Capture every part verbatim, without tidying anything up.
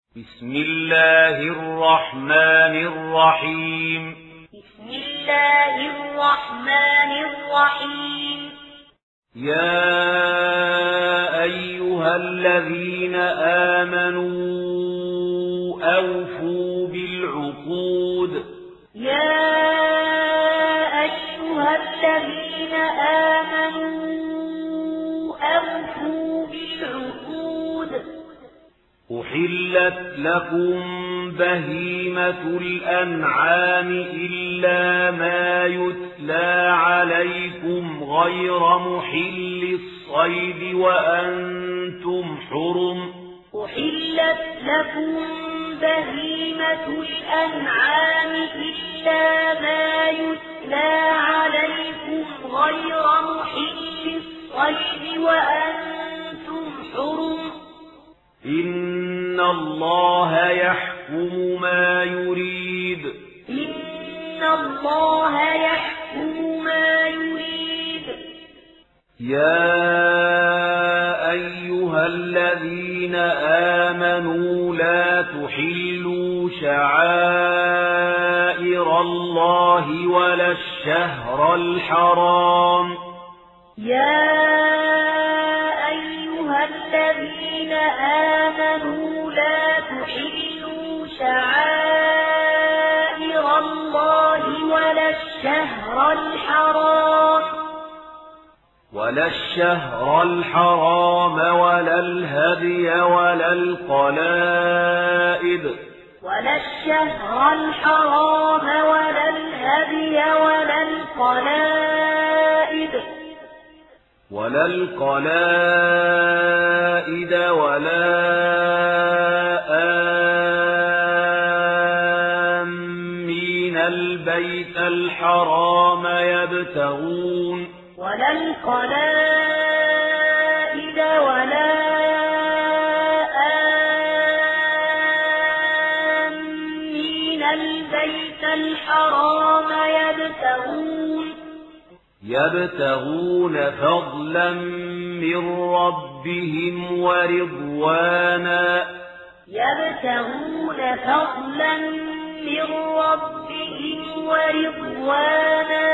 بسم الله الرحمن الرحيم بسم الله الرحمن الرحيم يا أيها الذين آمنوا أوفوا بالعقود يا أيها الذين آمنوا أوفوا بالعقود أحلت لكم بهيمة الأنعام إلا ما يتلى عليكم غير محل الصيد وأنتم حرم أحلت لكم بهيمة الأنعام إلا ما يتلى عليكم غير محل الصيد وأنتم حرم إن الله يحكم ما يريد إن الله يحكم ما يريد يا أيها الذين آمنوا لا تحلوا شعائر الله ولا الشهر الحرام يا أيها الذين آمنوا لا تحلوا شعائر الله ولا الشهر الحرام ولا الشهر الحرام ولا الهدي ولا القلائد ولا الشهر الحرام ولا الهدي ولا القلائد ولا القلائد ولا آمين البيت الحرام يبتغون ولا القلائد ولا آمين البيت الحرام يبتغون يبتغون فضلا من ربهم ورضوانا يبتغون فضلا من ربهم ورضوانا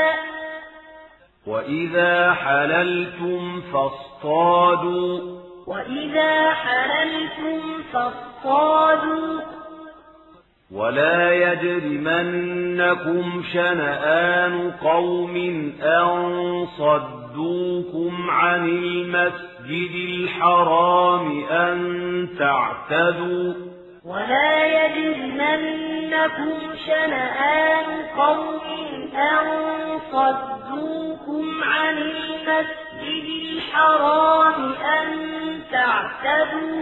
وإذا حللتم فاصطادوا وإذا حللتم فاصطادوا ولا يجرمنكم شنآن قوم أن صدوكم عن المسجد الحرام أن تعتدوا ولا يجرمنكم شنآن قوم أن صدوكم عن المسجد الحرام أن تعتدوا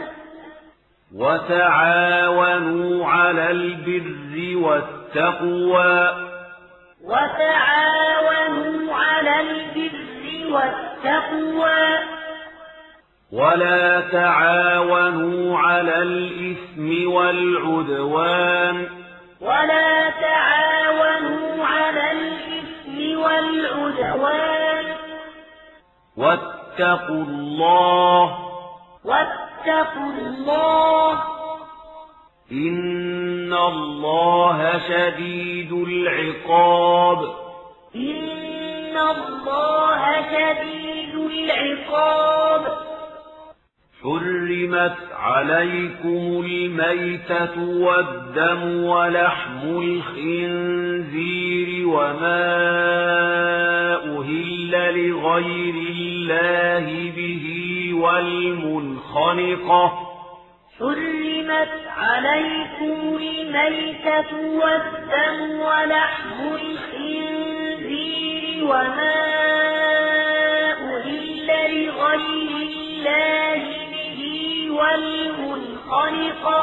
وتعاونوا على البر والتقوى وتعاونوا على البر والتقوى ولا تعاونوا على الإثم والعدوان ولا تعاونوا على الإثم والعدوان واتقوا الله واتقوا الله إن الله شديد العقاب إن الله شديد العقاب حرمت عليكم الميتة والدم ولحم الخنزير وما أهل لغير الله به والمنخنقة حرمت عليكم الميتة والدم ولحم الخنزير وما أهل لغير الله به والمنخنقة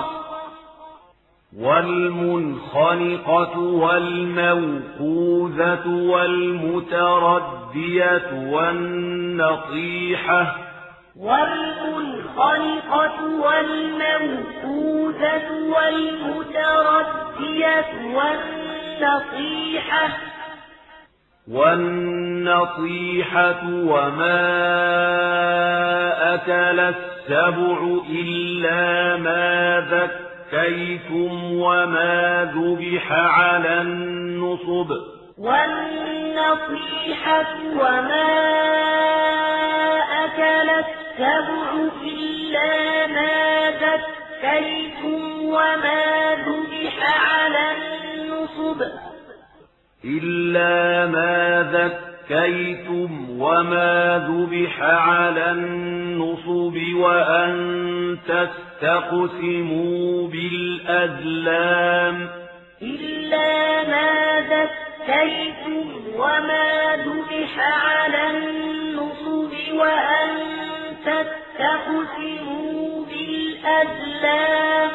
والمنخنقة والموقوذة والمتردية والنطيحة والمنخنقة والموقوذة والمتردية والنطيحة والنطيحة وما أكل السبع إلا ما زكيتم وما ذبح على النصب والنصيحة وما أكل السبع إلا ما زكيتم وما ذبح على النصب إلا ما ذكيتم وما ذبح على النصب وأن تستقسموا بالأزلام إلا ما ذكيتم وما ذبح على النصب وأن تستقسموا بالأزلام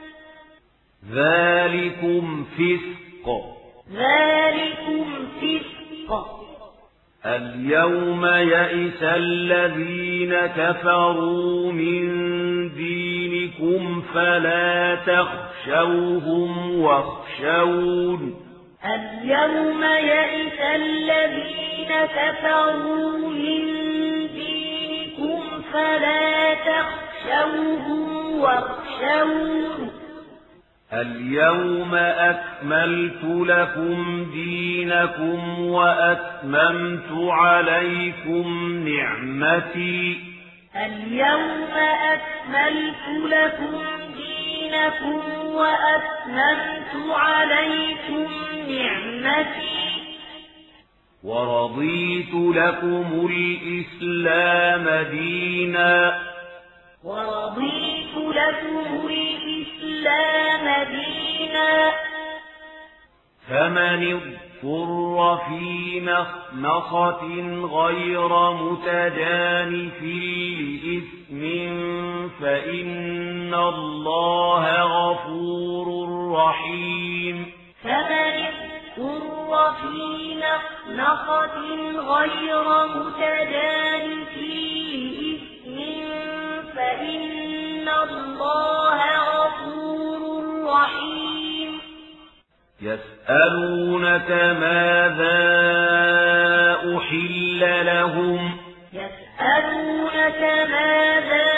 ذلكم فسق ذلكم فسق اليوم يئس الذين كفروا من دينكم فلا تخشوهم واخشون اليوم يئس الذين كفروا من دينكم فلا تخشوهم واخشون اليوم أكملت لكم دينكم وأتممت عليكم نعمتي اليوم أكملت لكم دينكم وأتممت عليكم نعمتي ورضيت لكم الإسلام دينا ورضيت لكم الإسلام دينا فمن اضطر في مخمصة غير متجانف لإثم فإن الله غفور رحيم فمن اضطر في مخمصة غير متجانف لإثم فإن الله غفور رحيم يسألونك ماذا أحل لهم يسألونك ماذا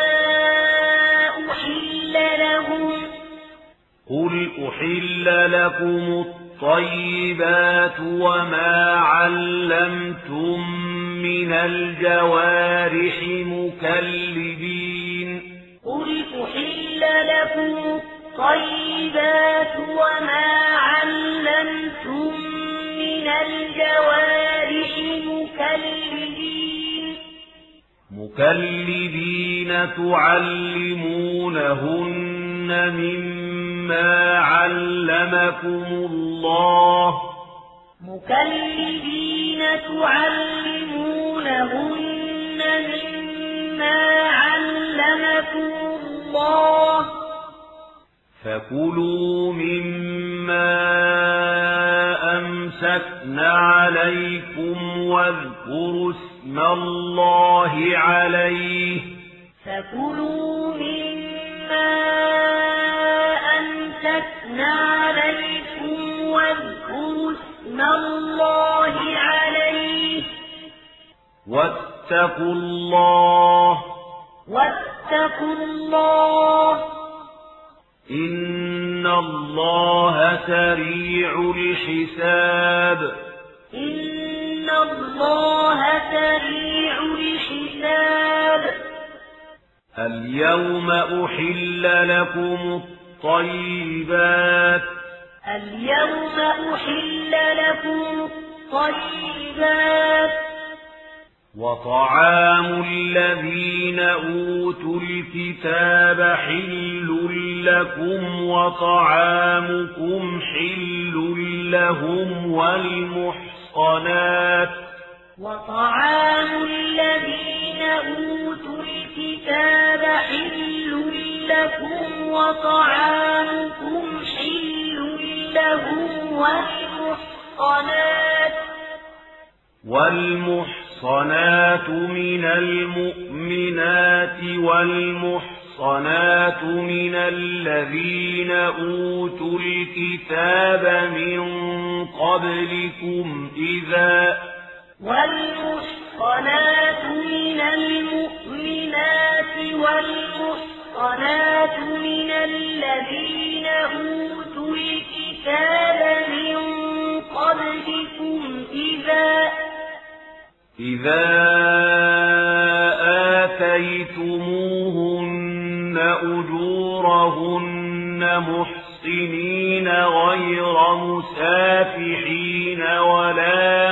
أحل لهم قل أحل لكم الطيبات وما علمتم من الجوارح مكلبين قل أحل لكم الطيبات وما علمتم من الجوارح مكلبين مكلبين تعلمونهن مما علمكم الله مكلبين تعلمونهن مما علمكم الله فكلوا مما أمسكن عليكم واذكروا اسم الله عليه فكلوا مما أمسكن عليكم واذكروا اسم الله عليه واتقوا الله واتقوا الله إن الله سريع الحساب إن الله سريع الحساب اليوم أحل لكم الطيبات اليوم أحل لكم الطيبات وطعام الذين أوتوا الكتاب حل لكم وطعامكم حل لهم والمحصنات وطعام الذين أوتوا الكتاب حل لكم وطعامكم حل لهم والمحصنات والمحصنات من المؤمنات والمحصنات من الذين أوتوا الكتاب من قبلكم إذا والمحصنات من المؤمنات والمحصنات من الذين الكتاب من قبلكم إذا إذا آتيتموهن أجورهن محصنين غير مسافحين ولا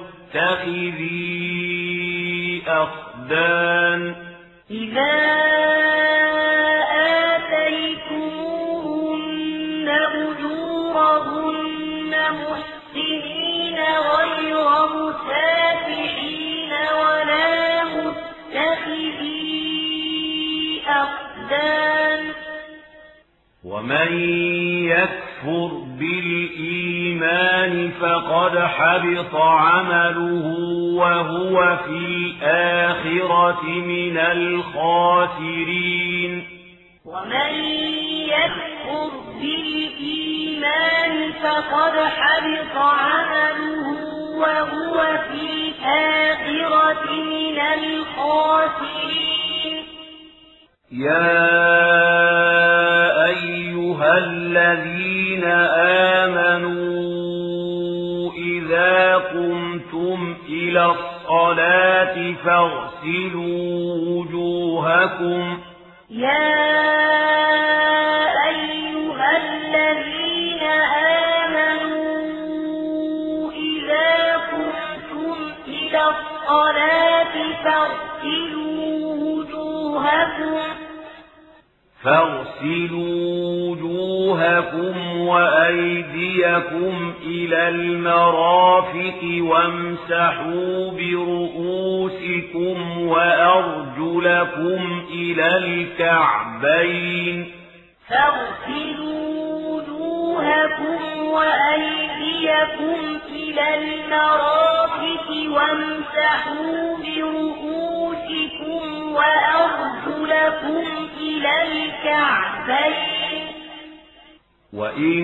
متخذي أخدان إذا آتيتموهن أجورهن محصنين غير مسافحين ولا متخذي أخدان ومن يكفر بالإيمان فقد حبط عمله وهو في الآخرة من الخاسرين ومن يكفر بالإيمان فقد حبط عمله وهو في الآخرة من الخاسرين يا أيها الذين آمنوا إذا قمتم إلى الصلاة فاغسلوا وجوهكم يا أيها الذين آمنوا إذا قمتم إلى الصلاة فاغسلوا وجوهكم فاغسلوا وجوهكم وأيديكم إلى المرافق وامسحوا برؤوسكم وأرجلكم إلى الكعبين فاغسلوا وجوهكم وأيديكم إلى المرافق وامسحوا برؤوسكم وأرجلكم إلى الكعبين وإن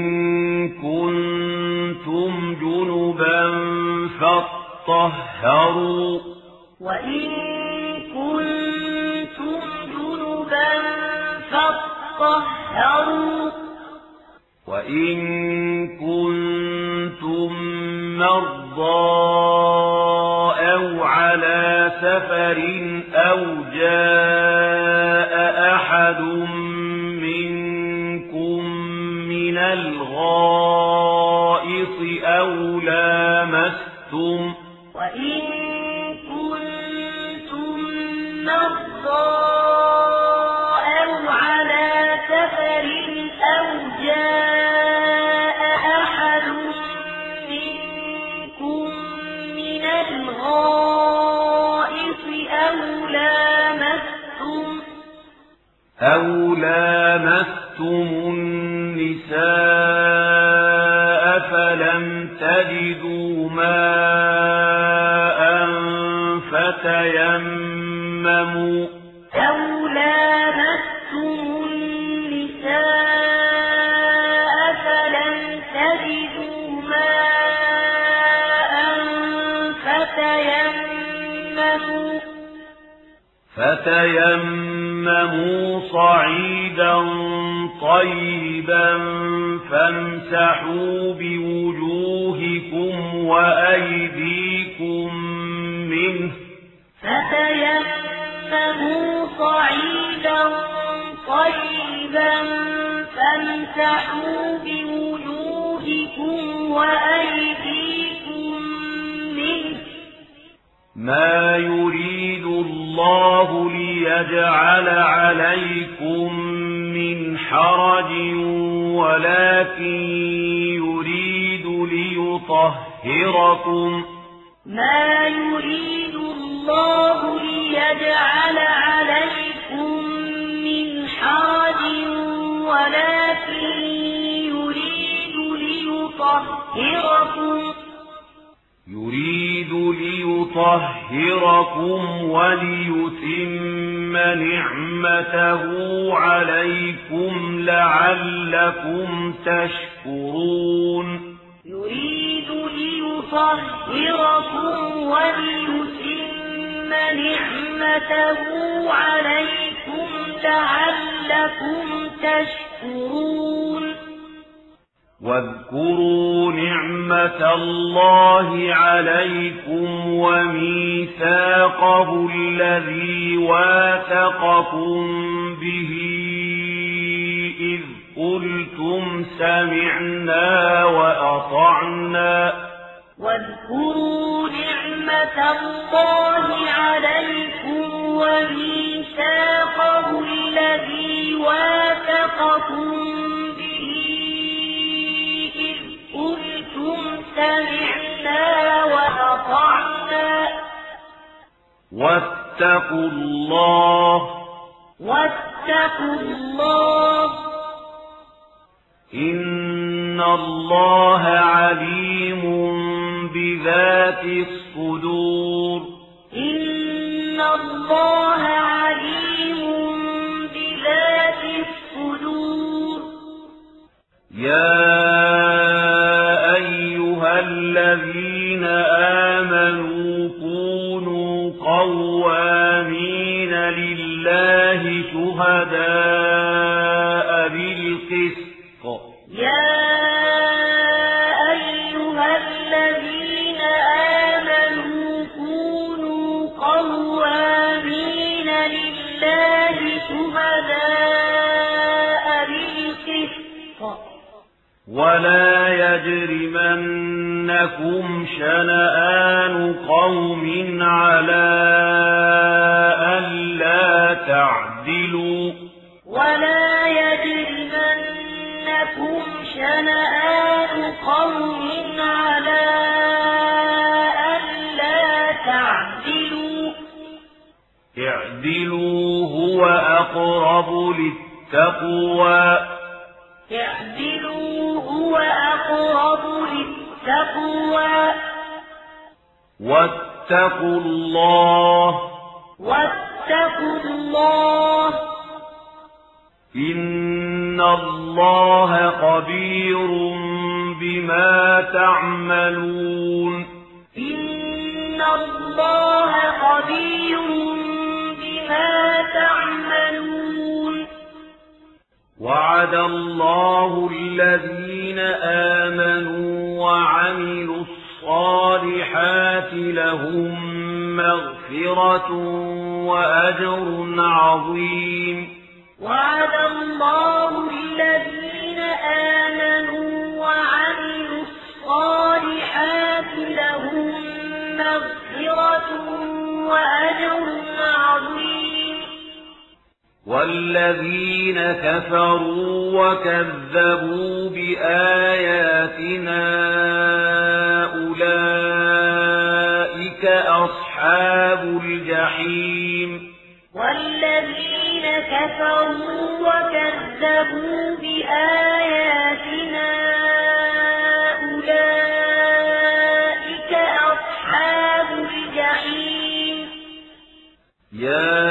كنتم جنبا فاطهروا وإن كنتم جنبا فاطهروا وإن كنتم مرضى أو على سفر أو جاء أحد منكم من الغائط أو لامستم وإن كنتم مرضى أو على سفر أو جاء أحد منكم من الغائط أو لامستم أو لامستم النساء فلم تجدوا ماء فتيمموا أو لامستم النساء فلم تجدوا ماء فتيمموا فتيمموا صعيدا طيبا فامسحوا بوجوهكم وأيديكم منه فتيمموا صعيدا طيبا فامسحوا بوجوهكم وأيديكم منه ما يريد الله ليجعل عليكم من حرج ولكن يريد ليطهركم ما يريد الله ليجعل عليكم من حرج ولكن يريد ليطهركم يريد ليطهركم وليتم نعمته عليكم لعلكم تشكرون يريد ليطهركم وليتم نعمته عليكم لعلكم تشكرون واذكروا نعمة الله عليكم وميثاقه الذي واثقكم به إذ قلتم سمعنا وأطعنا واذكروا نعمة الله عليكم وميثاقه الذي واثقكم به إذ قلتم سمعنا وأطعنا واتقوا الله واتقوا الله إن الله عليم بذات الصدور إن الله عليم بذات الصدور يا أيها الذين آمنوا كونوا قوامين لله شهداء بالقسط يا أيها الذين آمنوا كونوا قوامين لله شهداء بالقسط ولا يجرمنكم شنآن قوم على ألا تعدلوا ولا يجرمنكم شنآن قوم على ألا تعدلوا اعدلوا هو أقرب للتقوى اعدلوا هو أقرب للتقوى واتقوا الله واتقوا الله إن الله خبير بما تعملون إن الله خبير بما تعملون وعد الله الذين آمنوا وعملوا الصالحات لهم مغفرة وأجر عظيم وعد الله الذين آمنوا وعملوا الصالحات لهم مغفرة وأجر عظيم والذين كفروا وكذبوا بآياتنا أولئك أصحاب الجحيم والذين كفروا وكذبوا بآياتنا أولئك أصحاب الجحيم يا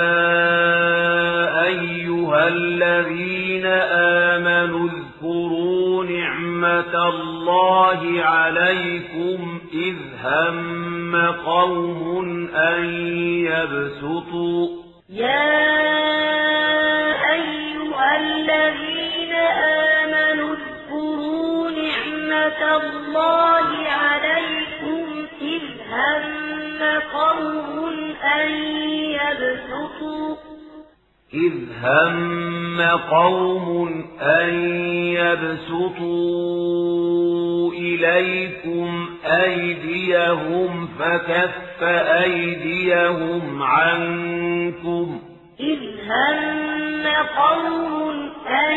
أيها الذين آمنوا اذكروا نعمة الله عليكم إذ هم قوم أن يبسطوا يا أيها الذين آمنوا اذكروا نعمة الله عليكم إذ هم قوم أن يبسطوا إذ هم قوم أن يبسطوا إليكم أيديهم فكف أيديهم عنكم إذ هم قوم أن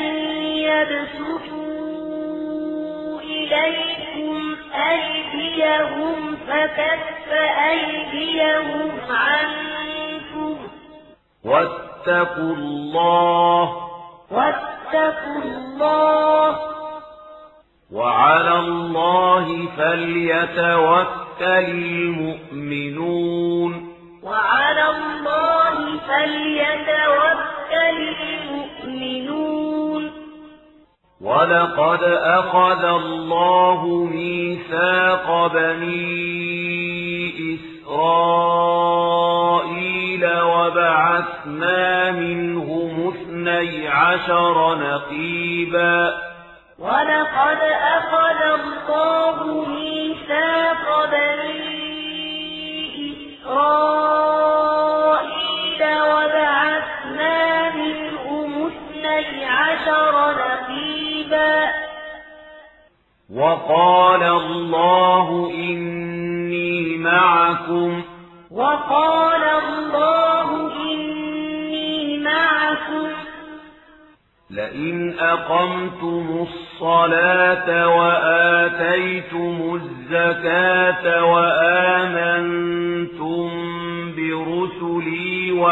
يبسطوا إليكم أيديهم فكف أيديهم عنكم واتقوا الله واتقوا الله وعلى الله فليتوكل المؤمنون وعلى الله فليتوكل المؤمنون ولقد أخذ الله ميثاق بني إسرائيل وبعثنا منهم اثني عشر نقيبا ولقد أخذ الله ميثاق بني إسرائيل وبعثنا منهم اثني عشر نقيبا وقال الله إني معكم وقال الله إني معكم لئن أقمتم الصلاة وآتيتم الزكاة وآمنتم برسلي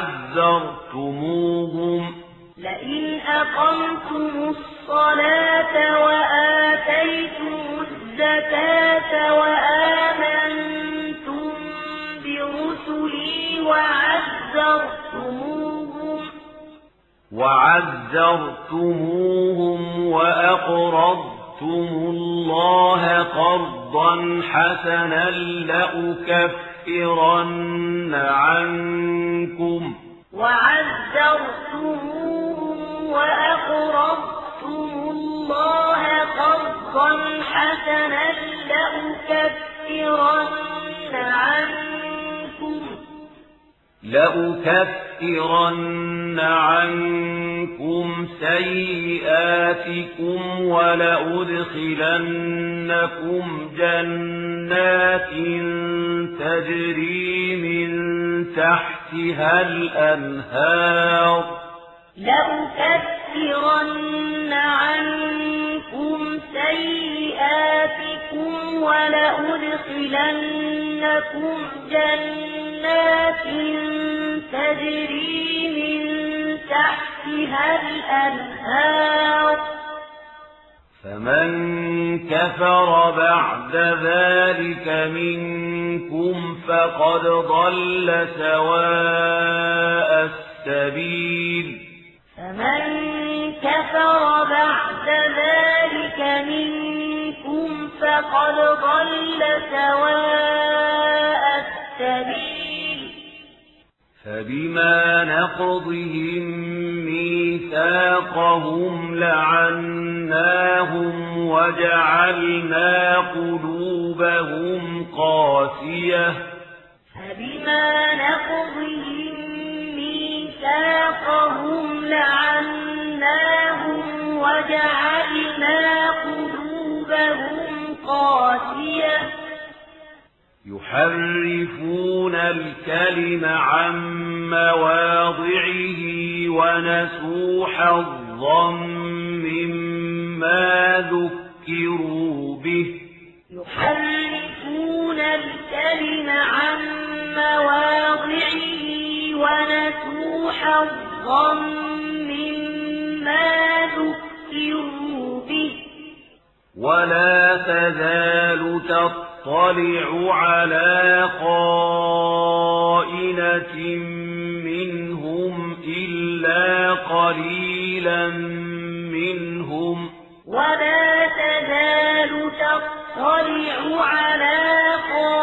وعزرتموهم لئن أقمتم الصلاة وآتيتم الزكاة وآمنتم برسلي وعزرتموهم وعزرتموهم وأقرضتم الله قرضا حسنا لأكفرن عنكم وعزرتموهم وأقرضتم الله قرضا حسنا لأكفرن عنكم لأكفرن عنكم سيئاتكم ولأدخلنكم جنات تجري من تحتها الأنهار لأكفرن عنكم سيئاتكم ولأدخلنكم جنات تجري من تحتها الأنهار فمن كفر بعد ذلك منكم فقد ضل سواء السبيل فمن كفر بعد ذلك منكم فقد ضل سواء السبيل فبما نقضهم ميثاقهم لعناهم وجعلنا قلوبهم قاسية فبما نقضهم ميثاقهم لعناهم وجعلنا قلوبهم قاسية يحرفون الكلم عن مواضعه ونسوا حظا مما ذكروا به يحرفون الكلم عن مواضعه ونسوا حظا مما ذكروا به ولا تزال تطلع على خائنة منهم إلا قليلا منهم ولا تزال تطلع على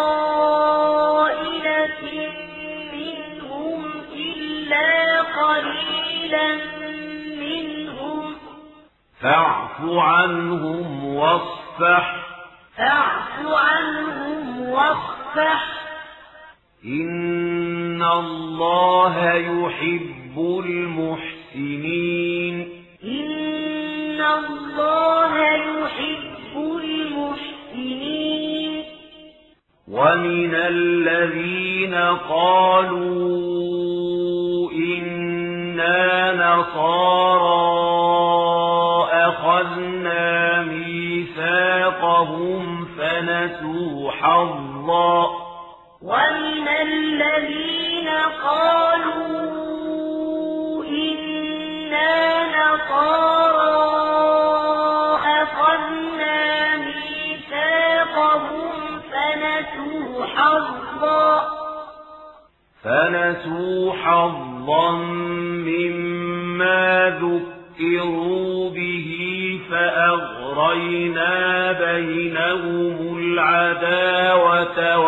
خائنة منهم إلا قليلا منهم فاعف عنهم واصفح فاعف عنهم واصفح إن الله يحب المحسنين إن الله يحب المحسنين ومن الذين قالوا إنا نصارى أخذنا ميثاقهم فنسوا حظا ومن الذين قالوا إنا نصارى أخذنا ميثاقهم فنسوا حظا فنسوا حظا مما ذكروا به فأغرينا بينهم العداوة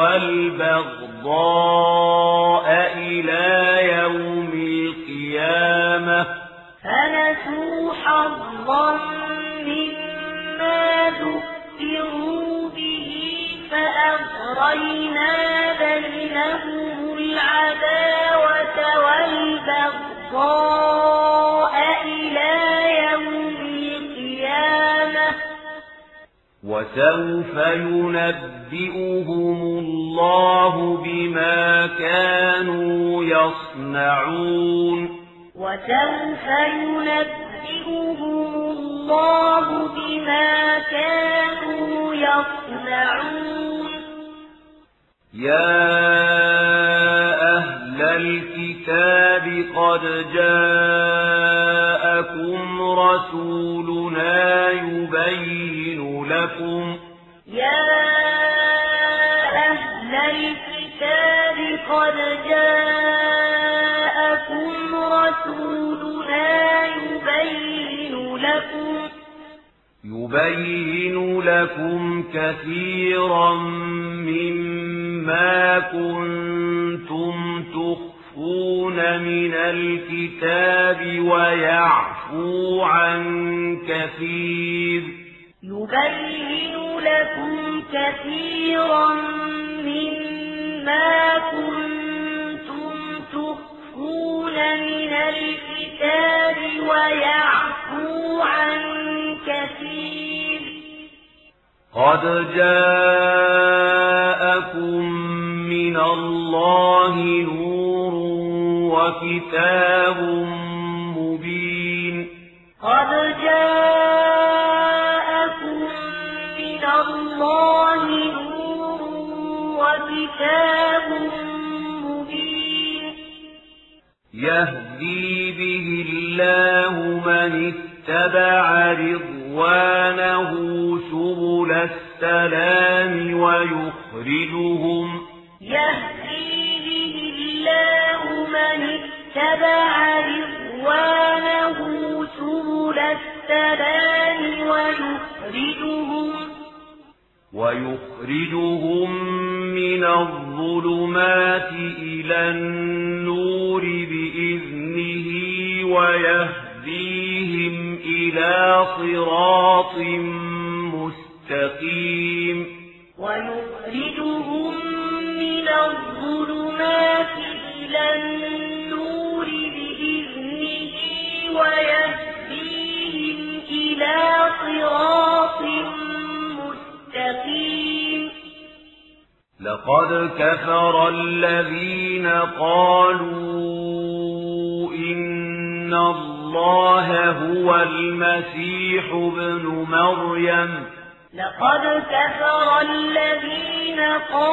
والبغضاء إلى يوم القيامة فنسوا حظا مما صَرَّاءَ إِلَى يَوْمِ الْقِيَامَةِ وَسَوْفَ يُنَبِّئُهُمُ اللَّهُ بِمَا كَانُوا يَصْنَعُونَ وَسَوْفَ يُنَبِّئُهُمُ اللَّهُ بِمَا كَانُوا يَصْنَعُونَ يَا أَهْلَ الْكِتَابِ قَدْ جَاءَكُمْ رَسُولُنَا يُبَيِّنُ لَكُمْ يَا أَهْلَ الْكِتَابِ قَدْ جَاءَكُمْ رَسُولُنَا يُبَيِّنُ لَكُمْ يُبَيِّنُ لَكُمْ كَثِيرًا مِّمَّا كُنتُمْ تُخْفُونَ مِنَ الْكِتَابِ وَيَعْفُو عَن كَثِيرٍ يُبَيِّنُ لَكُمْ كَثِيرًا مِّمَّا كُنتُمْ تُخْفُونَ مِنَ الْكِتَابِ وَيَعْفُو عَن كَثِيرٍ قَدْ جَاءَكُم مِّنَ اللَّهِ نُورٌ وَكِتَابٌ مُّبِينٌ قَدْ جَاءَكُم مِّنَ اللَّهِ نُورٌ وَكِتَابٌ مُّبِينٌ يَهْدِي بِهِ اللَّهُ مَنِ اتَّبَعَ رِضْوَانَهُ سُبُلَ السَّلَامِ وَيُخْرِجُهُمْ يَهْدِي بِهِ اللَّهُ مَنِ اتَّبَعَ رِضْوَانَهُ سُبُلَ السَّلَامِ وَيُخْرِجُهُمْ وَيُخْرِجُهُم مِّنَ الظُّلُمَاتِ إِلَى النُّورِ بِإِذْنِهِ وَيَهْدِيهِمْ إِلَى صِرَاطٍ مُّسْتَقِيمٍ وَيُخْرِجُهُم مِّنَ الظُّلُمَاتِ إِلَى النُّورِ بِإِذْنِهِ وَيَهْدِيهِمْ إِلَى صِرَاطٍ مُّسْتَقِيمٍ لَقَدْ كَفَرَ الَّذِينَ قَالُوا إِنَّ اللَّهَ هُوَ الْمَسِيحُ ابْنُ مَرْيَمَ لقد كفر الذين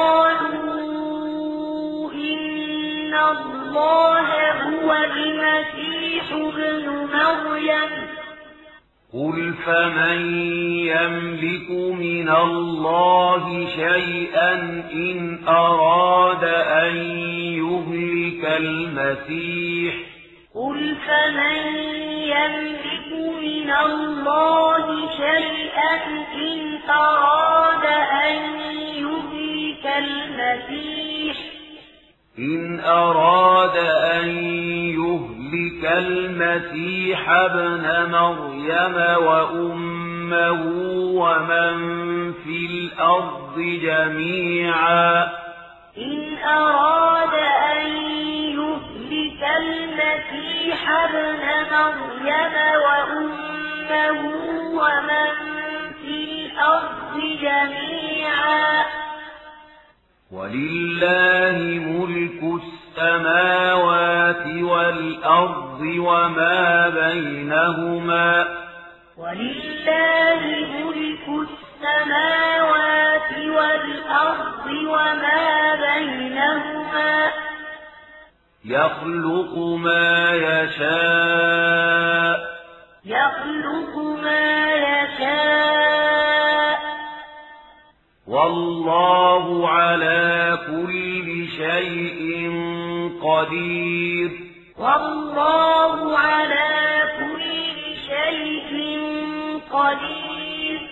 قالوا إن الله هو المسيح ابن مريم قُلْ فَمَن يَمْلِكُ مِنَ اللَّهِ شَيْئًا إِنْ أَرَادَ أَن يُهْلِكَ الْمَسِيحَ قُلْ فَمَن يَمْلِكُ مِنَ اللَّهِ شَيْئًا إِنْ أَرَادَ أَن يُهْلِكَ الْمَسِيحَ إِنْ أَرَادَ أَن يُهْلِكَ الْمَسِيحَ ابْنَ مَرْيَمَ وَأُمَّهُ وَمَن فِي الْأَرْضِ جَمِيعًا إِنْ أَرَادَ أَن يُهْلِكَ الْمَسِيحَ ابْنَ مَرْيَمَ وَأُمَّهُ وَمَن فِي الْأَرْضِ جَمِيعًا وَلِلَّهِ مُلْكُ السَّمَاوَاتِ وَالْأَرْضِ وَمَا بَيْنَهُمَا وَلِلَّهِ مُلْكُ السَّمَاوَاتِ وَالْأَرْضِ وَمَا بَيْنَهُمَا يَخْلُقُ مَا يَشَاءُ يَخْلُقُ مَا يَشَاءُ وَاللَّهُ عَلَى كُلِّ شَيْءٍ قَدِيرٌ وَاللَّهُ عَلَى كُلِّ شَيْءٍ قَدِيرٌ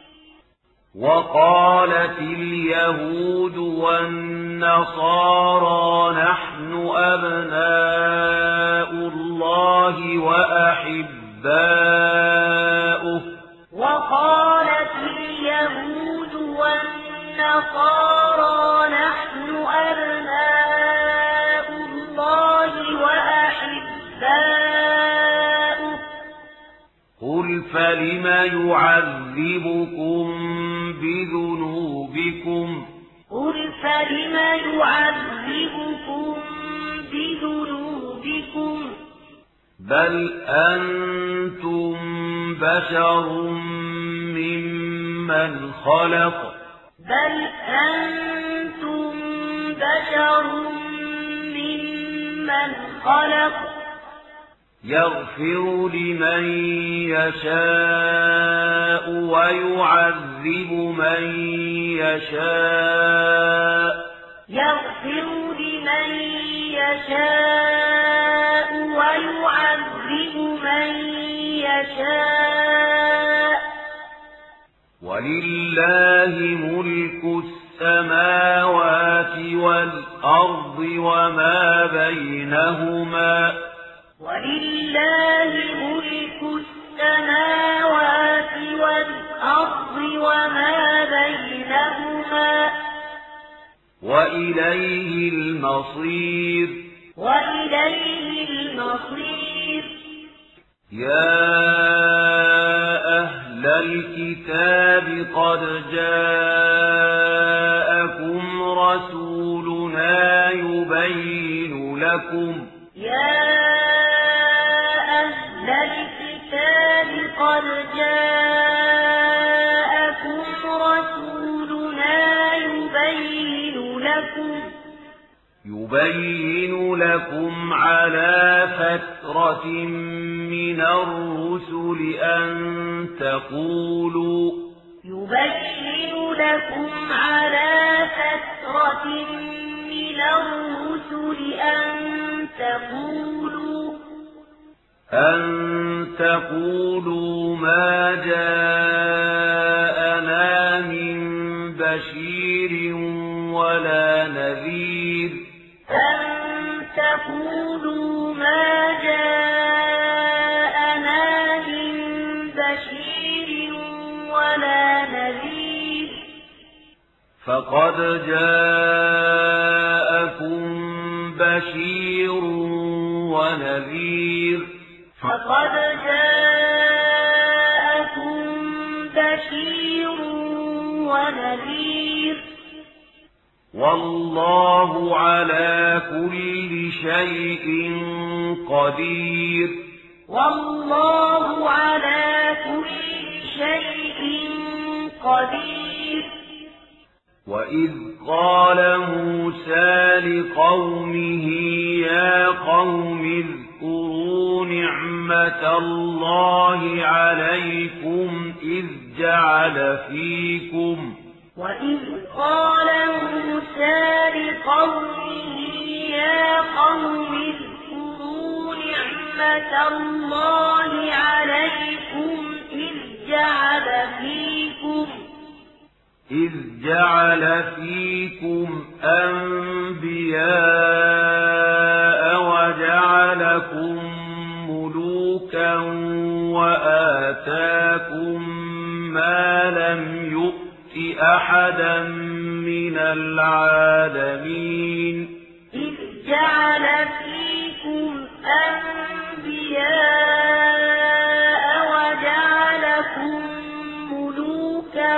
وَقَالَتِ الْيَهُودُ وَالنَّصَارَى نَحْنُ أَبْنَاءُ اللَّهِ وَأَحِبَّاؤُهُ وَقَالَتِ الْيَهُودُ وَالنَّصَارَى نَحْنُ أَبْنَاءُ اللَّهِ وَأَحِبَّاؤُهُ فلم يعذبكم بذنوبكم قل فلم يعذبكم بذنوبكم بل أنتم بشر ممن خلق بل أنتم بشر ممن خلق يغفر لمن يشاء ويعذب من يشاء يغفر لمن يشاء ويعذب من يشاء ولله ملك السماوات والأرض وما بينهما ولله ملك السماوات والأرض وما بينهما وإليه المصير وإليه المصير يا أهل الكتاب قد جاءكم رسولنا يبين لكم يا أهل الكتاب قد جاءكم رسولنا يبين لكم يبين لكم على فترة من الرسل أن تقولوا يبين لكم على فترة من الرسل أن تقولوا أن تقولوا ما جاءنا من بشير ولا نذير أن تقولوا ما جاءنا من بشير ولا نذير فقد جاءكم بشير ونذير فقد جاءكم بشير ونذير والله على كل شيء قدير والله على كل شيء قدير وإذ قال موسى لقومه يا قوم اذكروا نعمة الله عليكم إذ جعل فيكم وإذ قال موسى لقومه يا قوم اذكروا نعمة الله عليكم إذ جعل فيكم إذ جعل فيكم أنبياء وجعلكم ملوكا وآتاكم ما لم يؤت أحدا من العالمين إذ جعل فيكم أنبياء وجعلكم ملوكا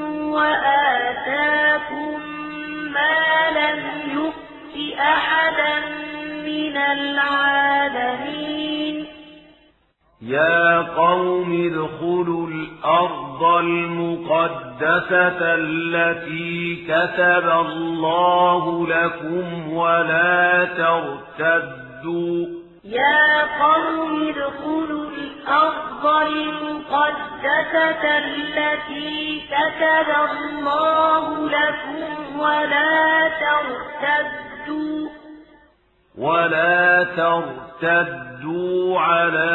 وآتاكم ما لم يؤت أحدا من العالمين يا قوم ادخلوا الأرض المقدسة التي كتب الله لكم ولا ترتدوا يا قوم ادخلوا الأرض المقدسة التي كتب الله لكم ولا ترتدوا ولا ترتدوا على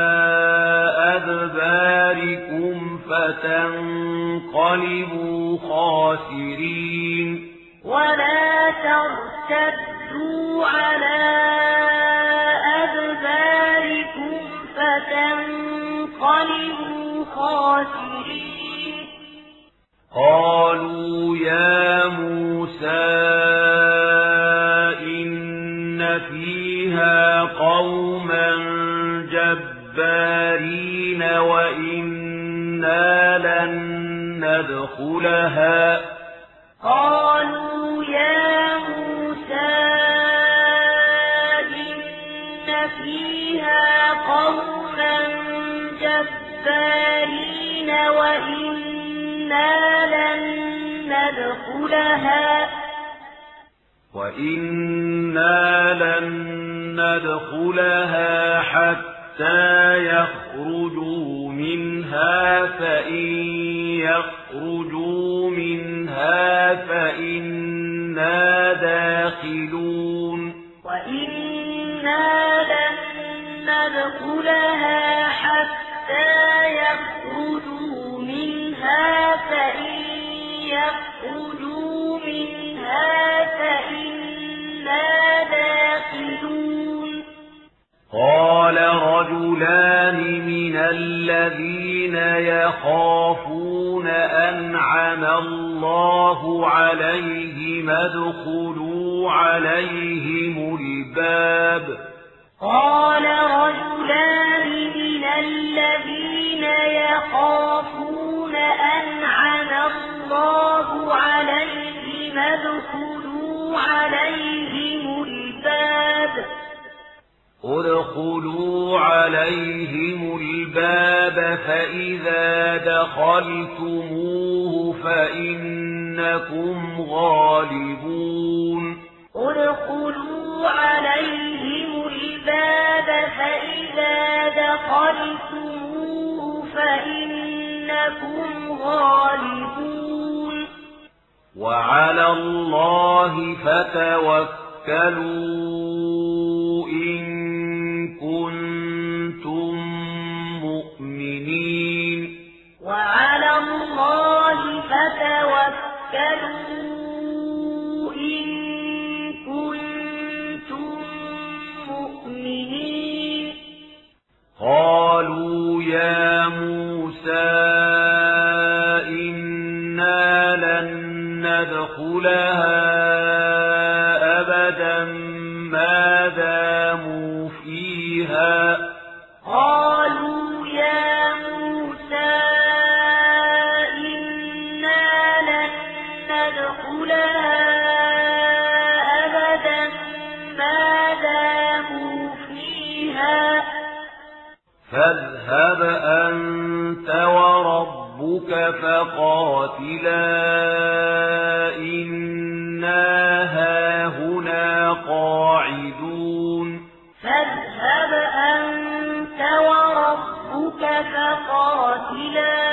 أدباركم فتنقلبوا خاسرين ولا ترتدوا على أدباركم فتنقلبوا خاسرين قالوا يا موسى فيها قوما جبارين وإنا إنا لن ندخلها قالوا يا موسى إن فيها قوما جبارين وإنا لن ندخلها وإنا لن ندخلها حتى يخرجوا منها فإن يخرجوا منها فإنا داخلون وإنا لن ندخلها حتى يخرجوا منها فإن يخرجوا منها فإنا داخلون قال رجلان من الذين يخافون أنعم الله عليهم ادخلوا عليهم الباب قال رجلان من الذين يخافون أنعم الله عليهم ادخلوا عليهم الباب ادخلوا عليهم الباب فإذا دخلتموه فإنكم غالبون ادخلوا عليهم الباب فإذا دخلتموه فإنكم غالبون وعلى الله فتوكلوا إن كنتم مؤمنين وعلى الله فتوكلوا إن كنتم مؤمنين قالوا يا موسى إنا لن ندخلها أبدا ما داموا فيها قالوا يا موسى إنا لن ندخلها أبدا ما داموا فيها فاذهب أنت وربك فقاتلا إنا هاهنا قاعدون فاذهب أنت وربك فقاتلا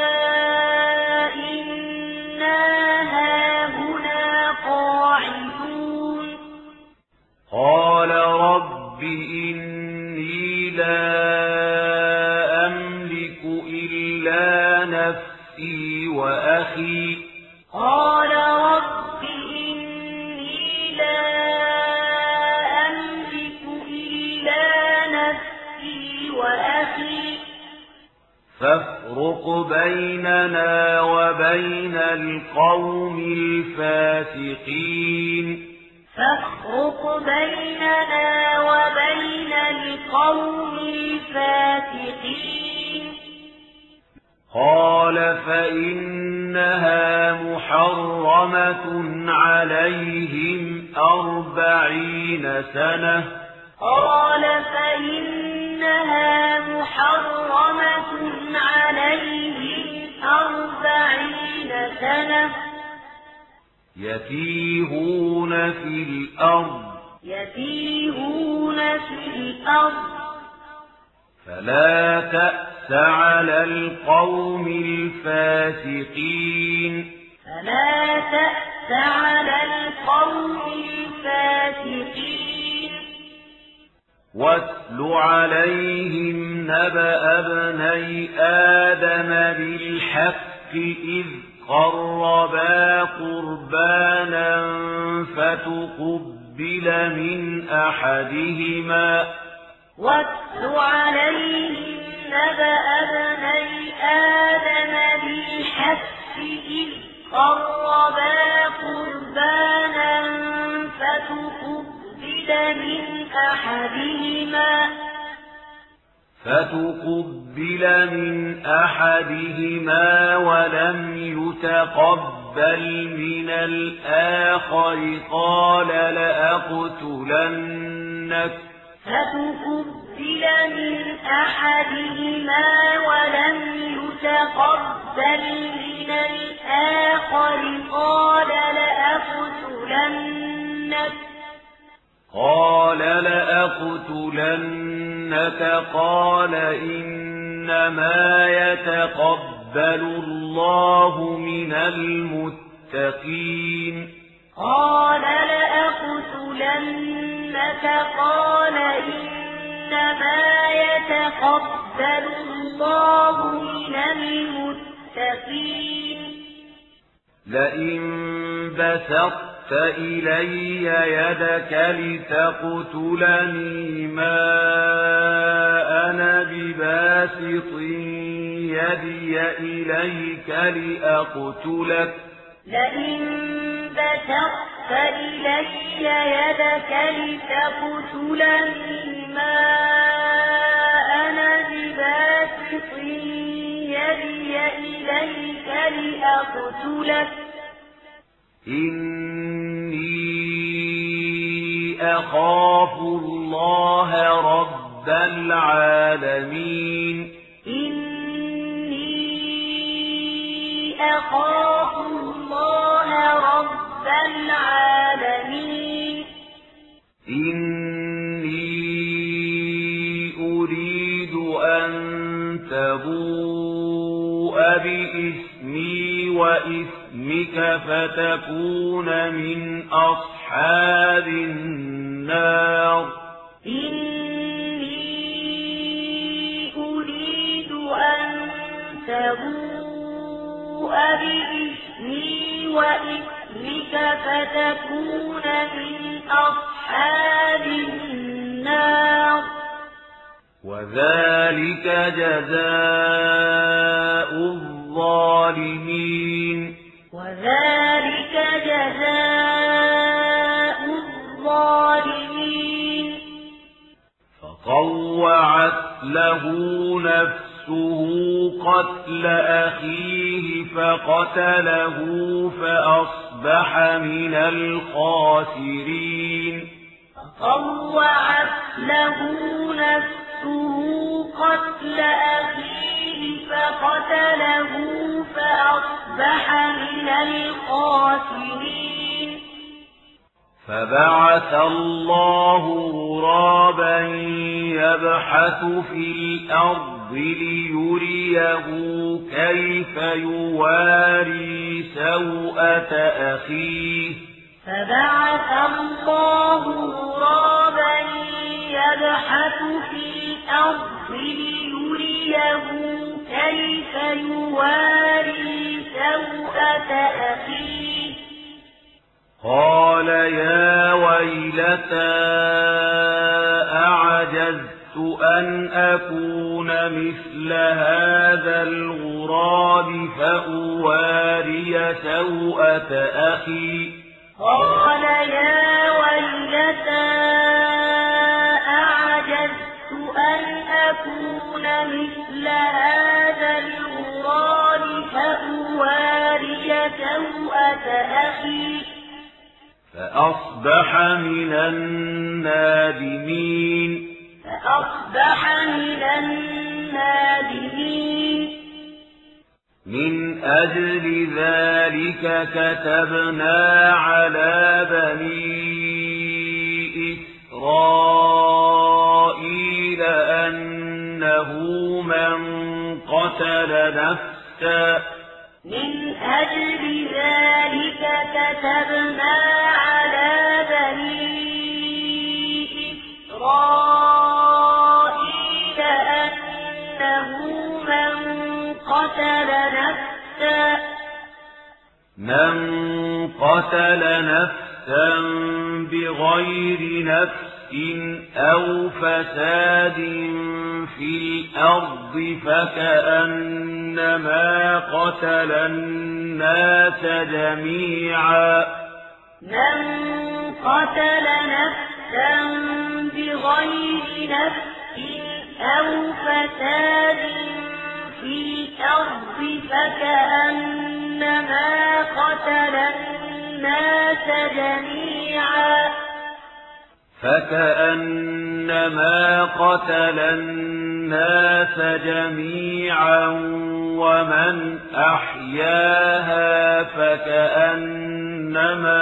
إنا هاهنا قاعدون قال رب إني لا أملك إلا نفسي وأخي قال رب إني لا أملك إلا نفسي وأخي فافرق بيننا وبين القوم الفاسقين فافرق بيننا وبين القوم الفاسقين قال فإنها محرمة عليهم أربعين سنة قال فإنها محرمة عليهم أربعين سنة يتيهون في الأرض يتيهون في الأرض فلا تأس على القوم الفاسقين فلا تأس على القوم الفاسقين واتل عليهم نبأ ابني آدم بالحق إذ قربا قربانا فتقبل من أحدهما واتل عليهم نبأ ابني آدم بالحق إذ قربا قربانا فتقبل من أحدهما فتقبل من أحدهما ولم يتقبل من الآخر قال لأقتلنك فتقبل من أحدهما ولم يتقبل من الآخر قال لأقتلنك قال لأقتلنك قال إنما يتقبل الله من المتقين قال لأقتلنك قال إنما يتقبل الله من المتقين لئن بسطت إلي يدك لتقتلني ما أنا بباسط يدي إليك لأقتلك لئن بسطت إلي يدك لتقتلني ما أنا بباسط يدي إليك لأقتلك إني أخاف الله رب العالمين إني أخاف الله رب العالمين إني أريد أن تبوء بإسمي وإسمك فتكون من أصحاب النار إني أريد أن تبوء بإسمي وإسمك فتكون من أصحاب النار وذلك جزاء الظالمين وذلك جزاء الظالمين فطوعت له نفسه قتل أخيه فقتله فأصبح من الخاسرين فطوعت له نفسه قتل أخيه فقتله فأصبح من الخاسرين فبعث الله غرابا يبحث في الأرض ليريه كيف يواري سوءة أخيه فبعث الله غرابا يبحث في الأرض ليريه كيف يواري سوءة أخيه قال يا ويلتى أعجزت أن أكون مثل هذا الغراب فأواري سوءة أخي قال يا ويلتى أعجزت أن أكون مثل هذا الغراب فأواري سوءة أخي فأصبح من النادمين فأصبح من النادمين من أجل ذلك كتبنا على بني إسرائيل أنه من قتل نفسا من أجل ذلك كتبنا على بني إسرائيل أنه من قتل نفسا من قتل نفسا بغير نفس أو فساد في الأرض فكأنما قتل الناس جميعا من قتل نفسا بغير نفس أو فساد في الأرض فكأنما قتل الناس جميعا فكأنما قتل الناس جميعا ومن أحياها فكأنما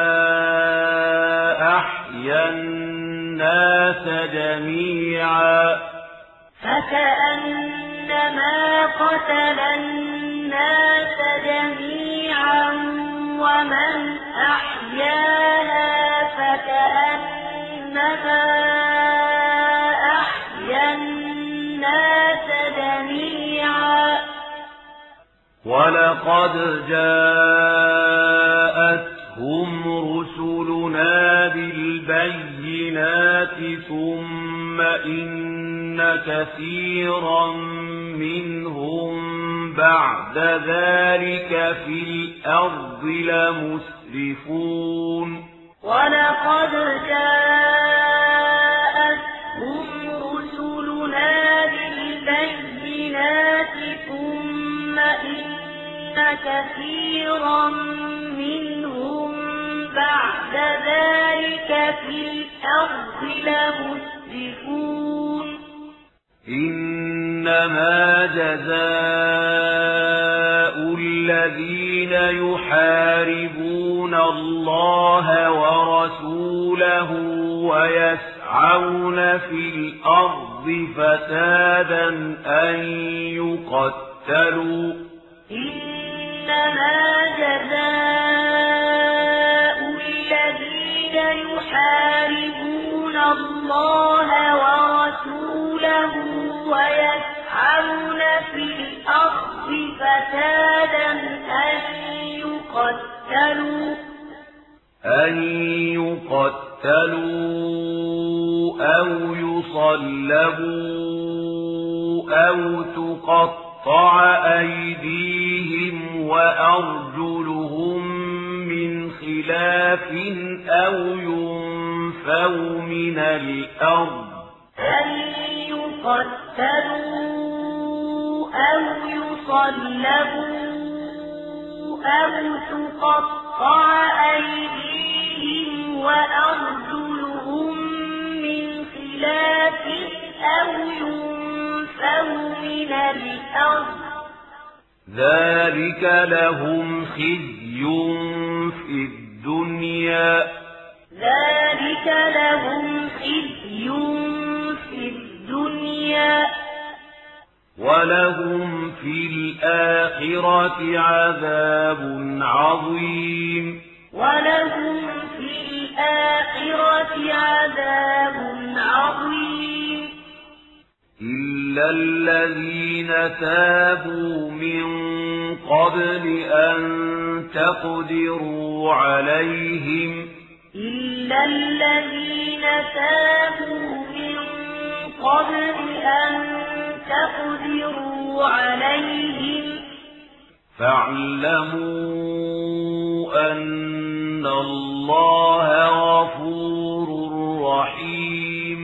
أحيا الناس جميعا فكأنما قتل الناس جميعا ومن أحياها فكأنما أحيا الناس جميعا ولقد جاءتهم رسلنا بالبينات ثم إن كثيرا منهم بعد ذلك في الأرض لمسرفون ولقد جاءتهم رسلنا بالبينات ثم إن كثيرا منهم بعد ذلك في الأرض لمسرفون إنما جزاء الذين يحاربون الله ورسوله ويسعون في الأرض فسادا أن يقتلوا إنما جزاء الذين يحاربون الله ورسوله ويسعون في الأرض فسادا أن يقتلوا أن يقتلوا أو يصلبوا أو تقطع أيديهم وأرجلهم من خلاف أو ينفوا من الأرض أن يقتلوا أو يصلبوا أو تقطع أيديهم وأرجلهم من خلاف أو ينفوا من الأرض ذلك لهم خزي في الدنيا ذلك لهم خزي في الدنيا ولهم في الآخرة عذاب عظيم ولهم في الآخرة عذاب عظيم إلا الذين تابوا من قبل أن تقدروا عليهم إلا الذين تابوا من قبل أن تقدروا عليهم فاعلموا أن الله غفور رحيم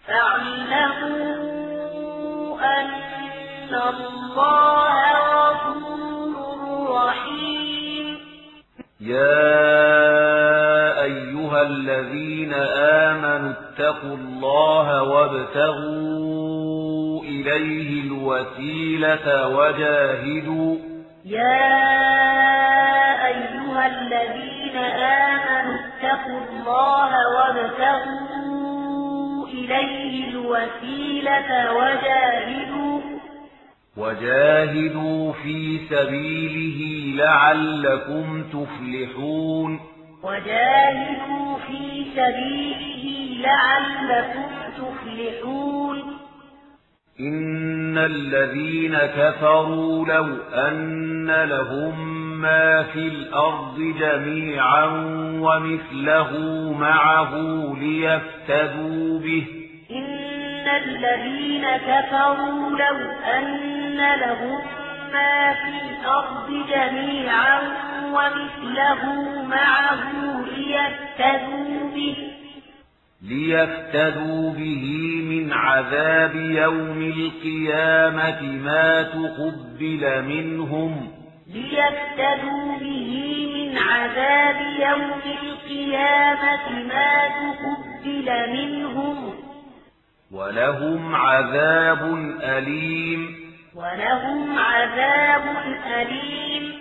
فاعلموا أن الله غفور رحيم يا أيها الذين آمنوا اتقوا الله وابتغوا إليه الوسيلة وجاهدوا يا أيها الذين آمنوا اتقوا الله وابتغوا إليه الوسيلة وجاهدوا وجاهدوا في سبيله لعلكم تفلحون وجاهدوا في سبيله لعلكم تفلحون إن الذين كفروا لو أن لهم ما في الأرض جميعا ومثله معه ليفتدوا به إن الذين كفروا لو أن لهم ما في الأرض جميعا ومثله معه ليفتدوا به ليفتدوا به من عذاب يوم القيامة ما تقبل منهم ليفتدوا به من عذاب يوم القيامة ما تقبل منهم ولهم عذاب أليم ولهم عذاب أليم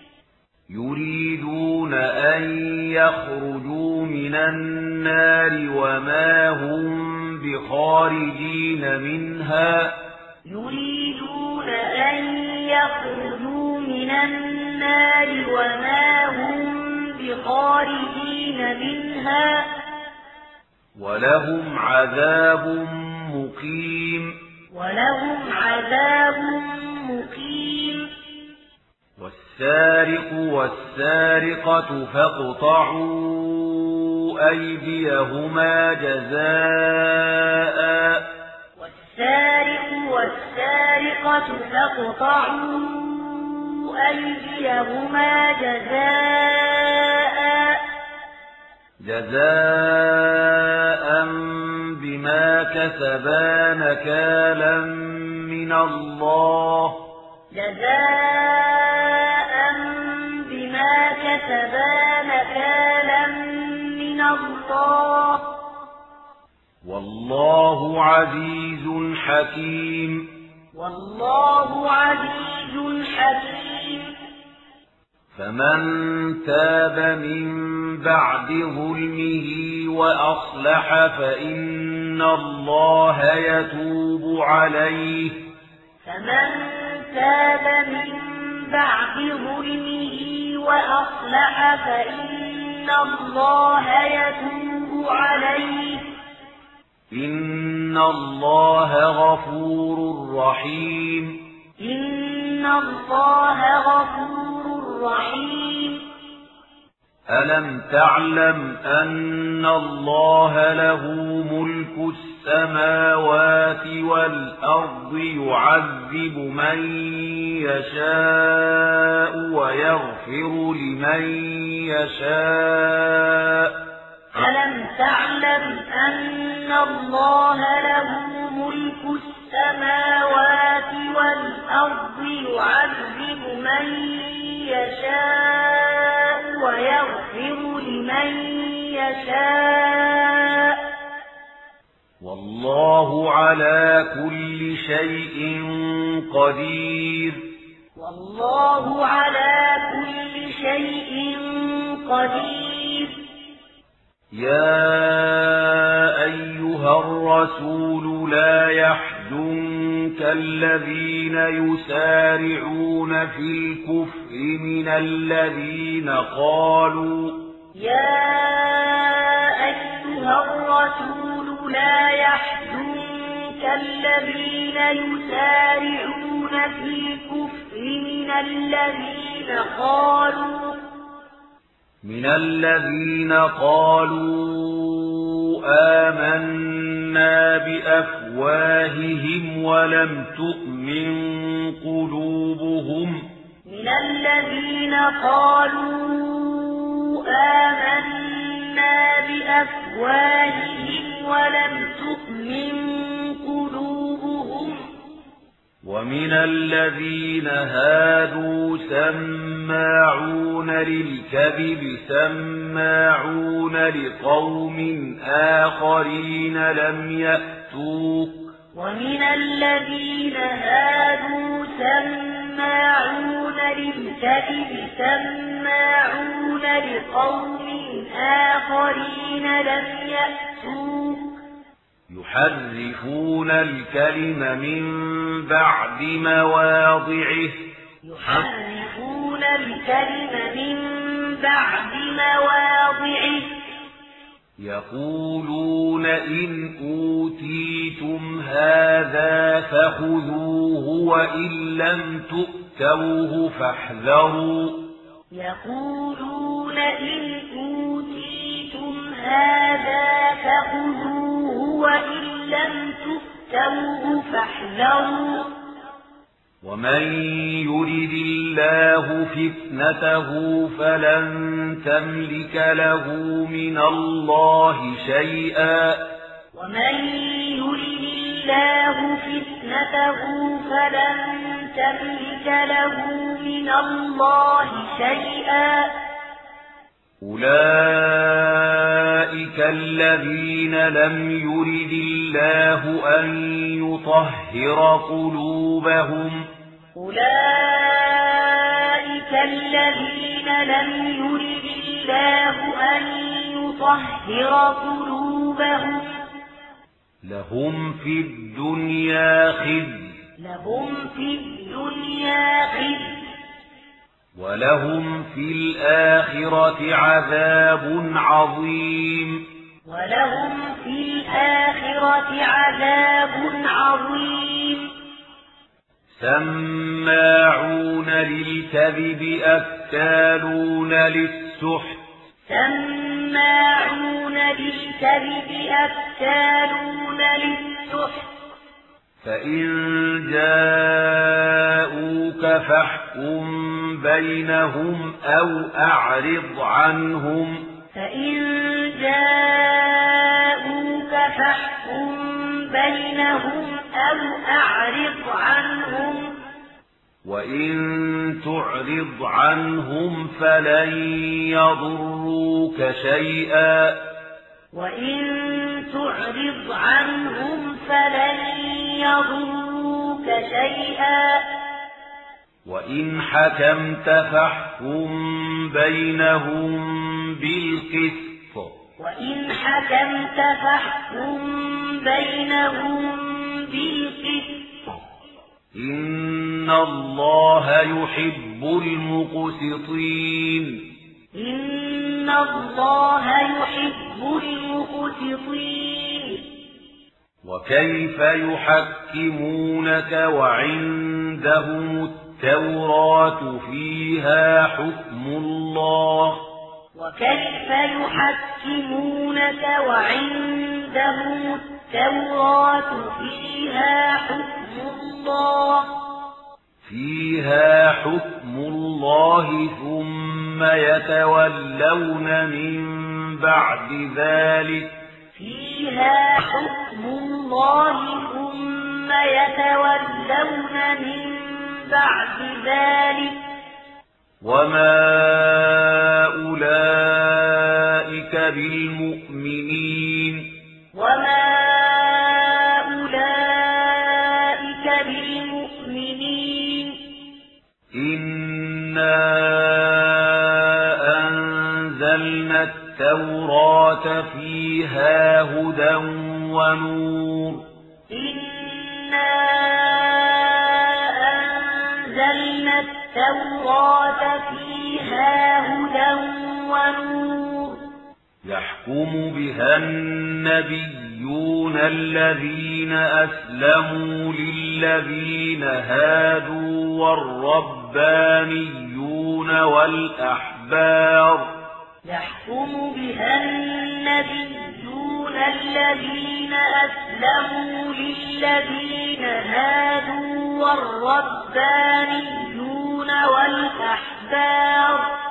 يريدون أن يخرجوا من النار وما هم بخارجين منها يريدون أن يخرجوا من النار وما هم بخارجين منها ولهم عذاب مقيم ولهم عذاب مقيم والسارق والسارقة فاقطعوا أيديهما جزاء والسارق والسارقة فاقطعوا أيديهما جزاء جزاء بما كسبا نكالا من الله جزاء بما كسبا نكالا من الله والله عزيز حكيم والله عزيز حكيم فمن تاب من بعد ظلمه وأصلح فإن الله يتوب عليه فمن تاب من بعد ظلمه وأصلح فإن الله يتوب عليه إن الله غفور رحيم إن الله غفور رحيم ألم تعلم أن الله له ملك السماوات والأرض يعذب من يشاء ويغفر لمن يشاء ألم تعلم أن الله له ملك السماوات والأرض يعذب من يشاء ويغفر لمن يشاء والله على كل شيء قدير والله على كل شيء قدير يا أيها الرسول لا يحزنك الذين يسارعون في الكفر من الذين قالوا يا أيها الرسول لا يحزنك الذين يسارعون في الكفر من الذين قالوا من الذين قالوا آمنا بأفواههم ولم تؤمن قلوبهم من الذين قالوا آمنا بأفواههم ولم تؤمن قلوبهم ومن الذين هادوا سماعون للكذب سماعون لقوم آخرين لم يأتوك ومن الذين هادوا سماعون للكذب سماعون لقوم آخرين لم يأتوك يحرفون الكلم من بعد مواضعه يحرفون الكلم من بعد مواضعه يقولون إن أوتيتم هذا فخذوه وإن لم تؤتوه فاحذروا يقولون إن أوتيتم هذا فخذوه وإن لم تؤتوه فاحذروا ومن يرد الله فتنته فلن تملك له من الله شيئا ومن يرد الله فتنته فلن تملك له من الله شيئا أولئك الذين لم يرد الله أن يطهر قلوبهم أولئك الذين لم يرد الله أن يطهر قلوبهم لهم في الدنيا خزي لهم في الدنيا خزي ولهم في الآخرة عذاب عظيم ولهم في الآخرة عذاب عظيم سماعون للكذب أكالون للسحت سماعون للكذب أكالون للسحت فإن جاءوك فاحكم بينهم أو أعرض عنهم فإن جاءوك فاحكم بينهم أو أعرض عنهم وإن تعرض عنهم فلن يضروك شيئا وإن تعرض عنهم فلن يضروك شيئا وإن حكمت فاحكم بينهم بالقسط وإن حكمت فاحكم بينهم بالقسط إن الله يحب المقسطين إن الله يحب المقسطين وكيف يحكمونك وعندهم التوراة فيها حكم الله وكيف يحكمونك وعندهم التوراة فيها حكم الله فيها حكم الله ثم يتولون من بعد ذلك فيها حكم الله ثم يتولون من بعد ذلك وما أولئك بالمؤمنين وما أولئك بالمؤمنين إنا أنزلنا التوراة فيها هدى ونور إنا أنزلنا التوراة فيها هدى ونور يحكم بها النبيون الذين أسلموا للذين هادوا والربانيون والأحبار يحكم بها النبيون الذين أسلموا للذين هادوا والربانيون والأحبار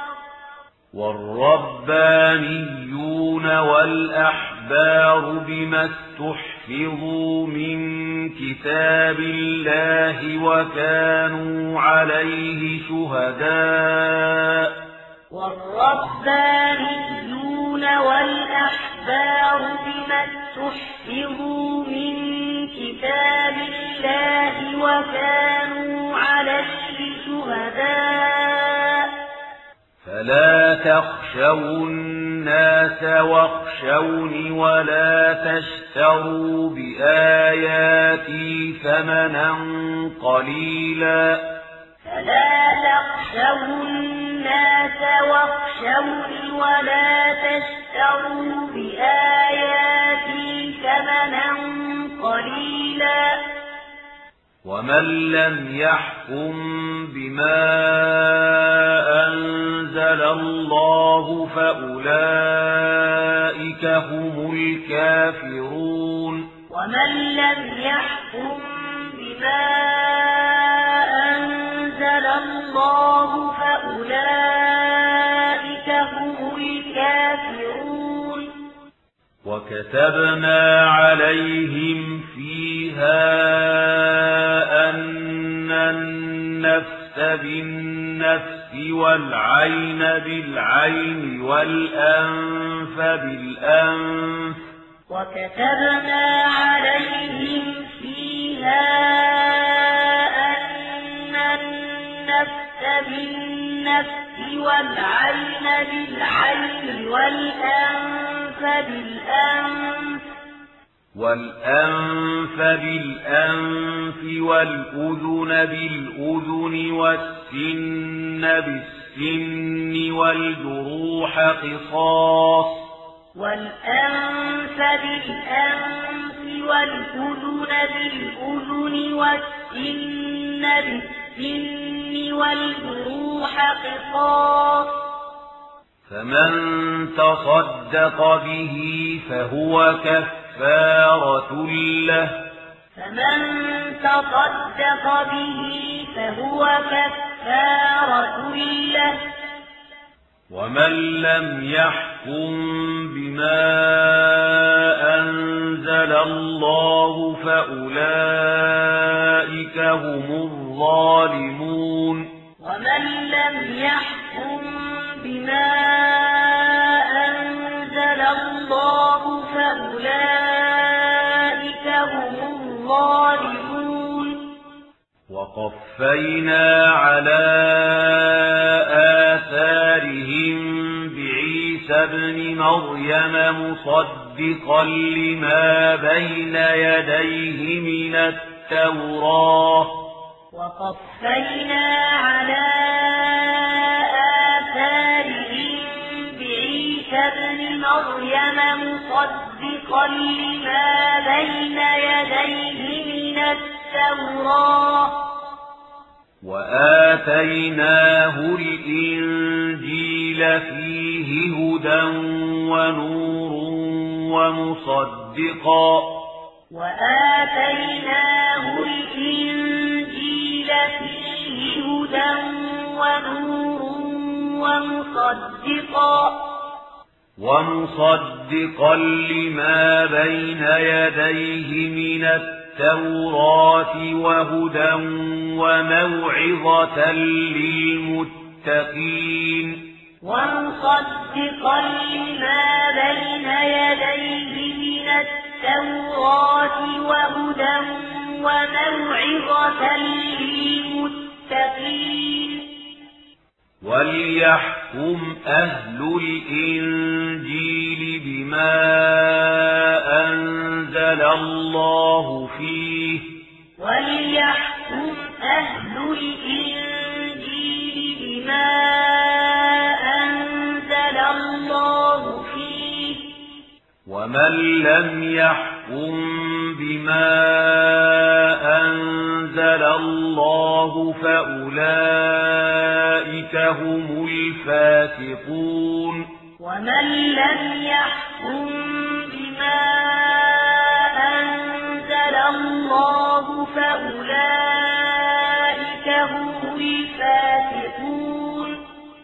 والربانيون والأحبار بما استحفظوا من كتاب الله وكانوا عليه شهداء والربانيون والأحبار بما استحفظوا من كتاب الله وكانوا عليه شهداء فلا تخشوا الناس واخشوني ولا تشتروا بآياتي ثمنا قليلا فلا تخشوا الناس واخشوني ولا تشتروا بآياتي ثمنا قليلا ومن لم يحكم بما أنزل الله فأولئك هم الكافرون ومن لم يحكم بما الكافرون وكتبنا عليهم فيها أن النفس بالنفس والعين بالعين والأنف بالأنف وكتبنا عليهم فيها أن النفس بالنفس والعين بالعين والأنف بالأنف والأنف بالأنف والأذن بالأذن والسن بالسن والجروح قصاص والأنف بالأنف والأذن بالأذن والسن بالسن والجروح قصاص فمن تصدق به فهو كفارة له فمن تصدق به فهو كفارة له ومن لم يحكم بما أنزل الله فأولئك هم الظالمون ومن لم يحكم بما أنزل الله فأولئك هم الظالمون وقفينا على آثارهم بعيسى ابن مريم مصدقا لما بين يديه من التوراة وقفينا على آثارهم بعيسى ابن مريم مصدقا لما بين يديه من التوراة وآتيناه الإنجيل فيه هدى ونور ومصدقا وآتيناه الإنجيل فيه هدى ونور ومصدقا ومصدقا لما بين يديه من التوراة وهدى وموعظة للمتقين ومصدقا لما بين يديه من التوراة وهدى وموعظة للمتقين وليحكم أهل الإنجيل بما أنزل الله فيه وليحكم أهل الإنجيل بما أنزل الله فيه ومن لم يحكم بما أنزل الله فأولئك هم الفاسقون ومن لم يحكم بما أنزل الله فأولئك هم الفاسقون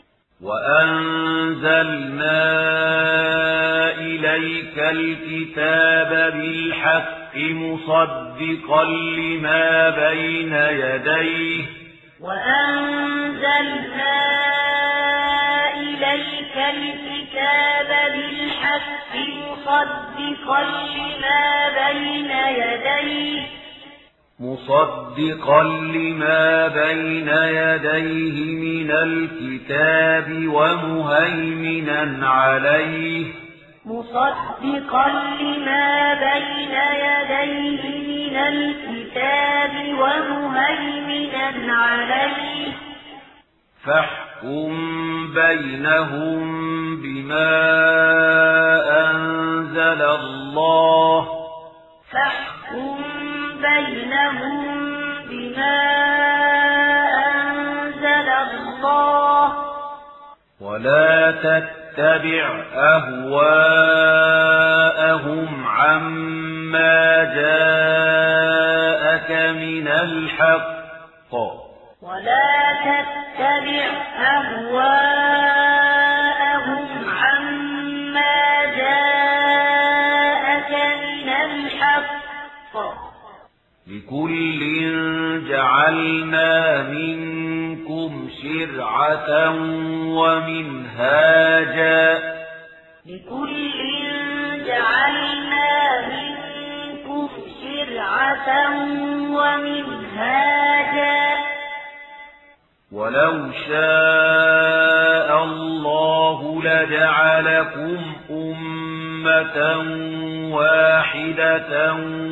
وأنزلنا إليك الكتاب بالحق مصدقا لما بين يديه وأنزلنا إليك الكتاب بالحق مصدقا لما بين يديه مصدقا لما بين يديه من الكتاب ومهيمنا عليه مصدقا لما بين يديه من الكتاب ومهيمنا عليه فاحكم بينهم بما أنزل الله فاحكم بينهم بما أنزل الله ولا تتبع أهواءهم عما جاءك من الحق ولا تتبع أهواءهم عما لكل جعلنا منكم شرعة ومنهاجا لكل جعلنا منكم شرعة ومنهاجا ولو شاء الله لجعلكم أمة واحدة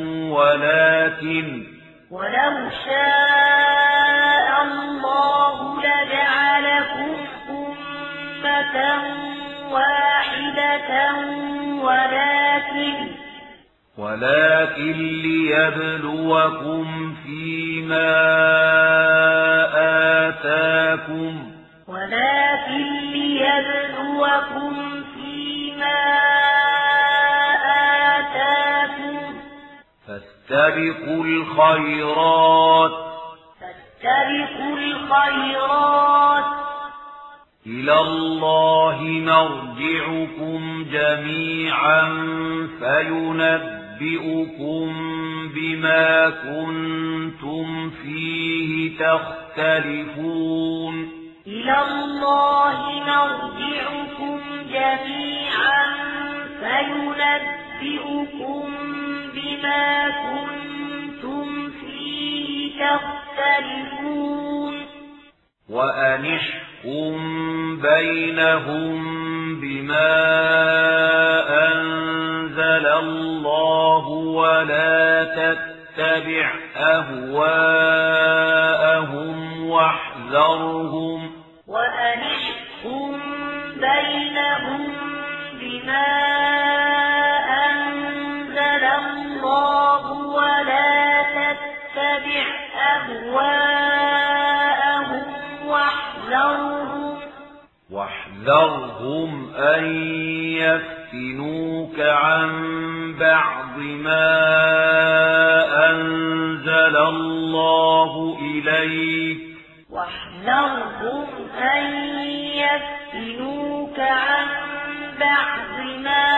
ولكن ولو شاء الله لجعلكم أمة واحدة ولكن ولكن ليبلوكم فيما آتاكم ولكن ليبلوكم فيما آتاكم فاستبقوا الخيرات فاستبقوا الخيرات إلى الله مرجعكم جميعا فينبئكم بما كنتم فيه تختلفون إلى الله مرجعكم جميعا فينبئكم بما كنتم فيه تختلفون وأنحكم بينهم بما أنزل الله ولا تتبع أهواءهم واحذرهم وأنحكم بينهم بما أنزل الله ولا تتبع أهواءهم واحذرهم واحذرهم أن يفتنوك عن بعض ما أنزل الله إليك واحذرهم أن يفتنوك عن بعض ما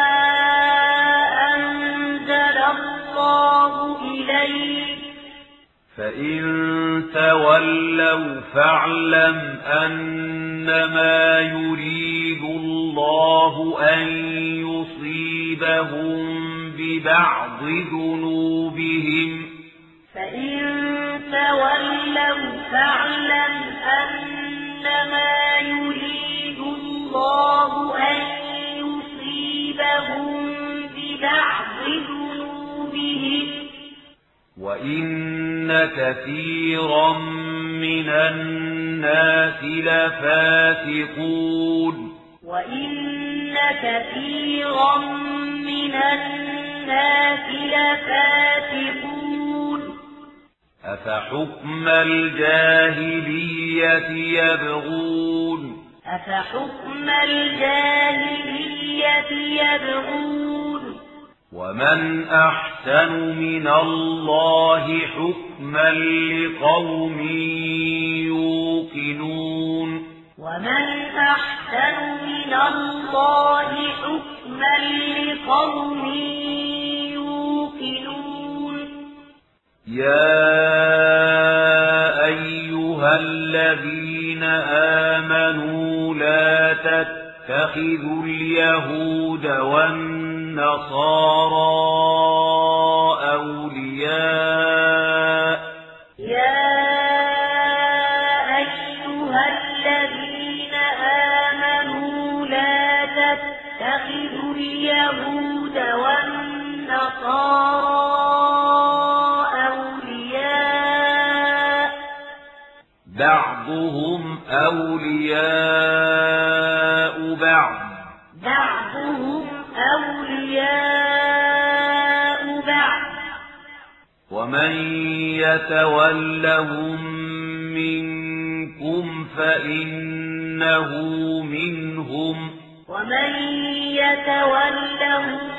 أنزل الله إليك فإن تولوا فاعلم أنما يريد الله أن يصيبهم ببعض ذنوبهم فإن تولوا فاعلم أنما يريد الله أن يصيبهم ببعض ذنوبهم وإن كثيرا من الناس لفاسقون وإن كثيرا من الناس لفاسقون أفحكم الجاهلية يبغون أفحكم الجاهلية يبغون ومن أحسن من الله حكما لقوم يوقنون ومن أحسن من الله حكما لقوم يوقنون يا أيها الذين آمنوا لا تتخذوا اليهود والنصارى أولياء يا أيها الذين آمنوا لا تتخذوا اليهود والنصارى أولياء بعضهم أولياء بعض بعضهم أولياء بعض ومن يتولهم منكم فإنه منهم ومن يتولهم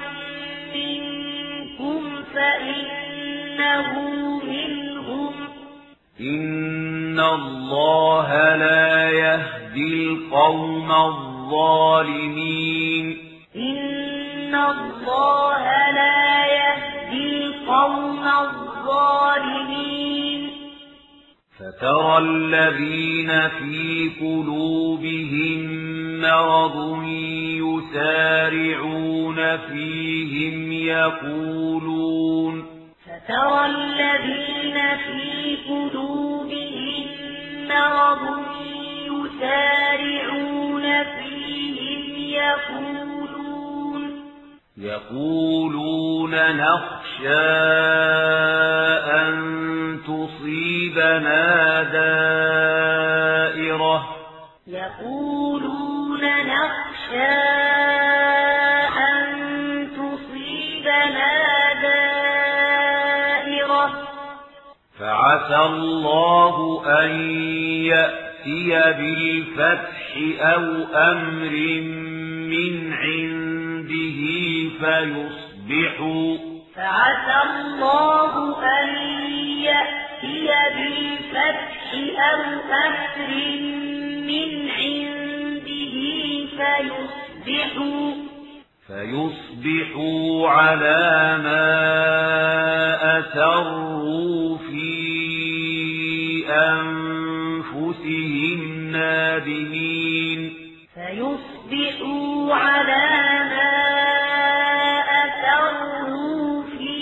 منكم فإنه منهم إن الله لا يهدي القوم الظالمين إن الله لا يهدي القوم الظالمين الظالمين فترى الذين في قلوبهم مرض يسارعون فيهم يقولون فترى الذين في قلوبهم مرض يسارعون فيهم يقولون يقولون نخشى أن تصيبنا دائرة يقولون نخشى أن تصيبنا دائرة فعسى الله أن يأتي بالفتح أو أمر من عنده فيصبحوا فعسى الله أن يأتي بالفتح أو أمر من عنده فيصبحوا فيصبحوا على ما أسروا في أنفسهم نادمين فيصبحوا على ما أسروا في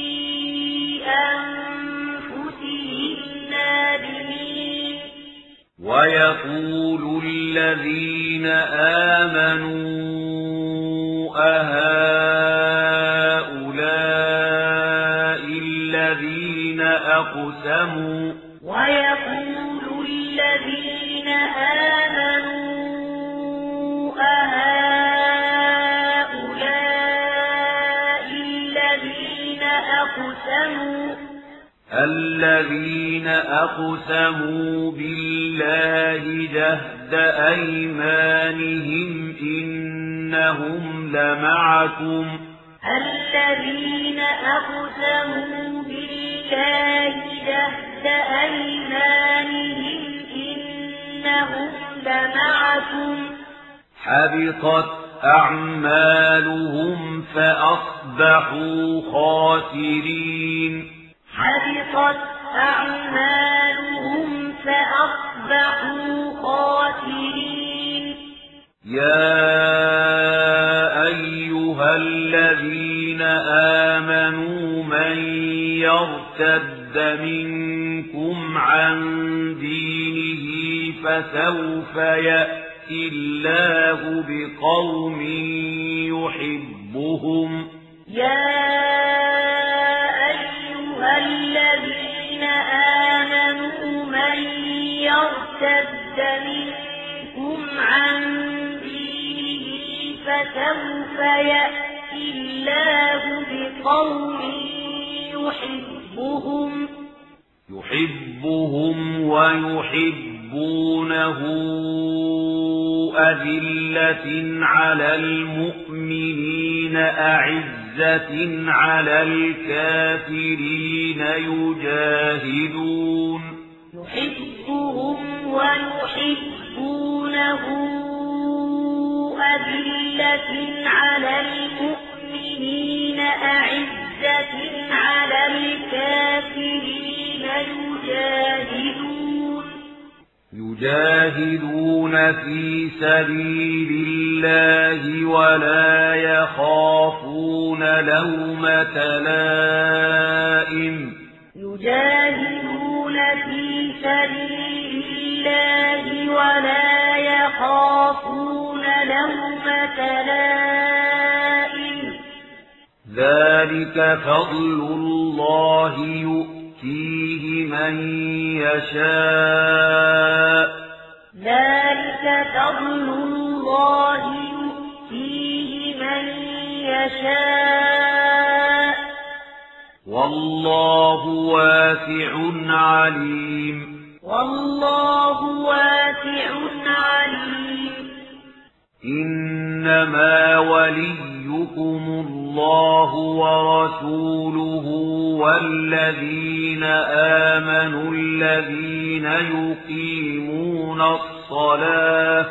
أنفسهم نادمين ويقول الذين آمنوا أهؤلاء الذين أقسموا ويقول الذين آمنوا أهؤلاء الذين أقسموا الذين أقسموا بالله جهد أيمانهم إنهم لمعكم الذين أقسموا بالله جهد أيمانهم إنهم لمعكم حبطت أعمالهم فأصبحوا خاسرين حبطت أعمالهم فأصبحوا خاسرين يا أيها الذين آمنوا من يرتد منكم عن دينه فسوف يأتي الله بقوم يحبهم يا أيها الذين آمنوا من يرتد منكم عن دينه فسوف يأتي الله بقوم يحبهم يحبهم ويحبونه أذلة على المؤمنين أعزة على الكافرين يجاهدون يحبهم ويحبونه أذلة على المؤمنين أعزة على الكافرين يجاهدون يجاهدون في سبيل الله ولا يخافون لومة لائم يجاهدون في سبيل الله ولا يخافون لومة لائم ذلك فضل الله يؤتيه من يشاء ذلك فضل الله يؤتيه من يشاء والله واسع عليم والله واسع عليم إنما وليكم الله ورسوله والذين آمنوا الذين يقيمون الصلاة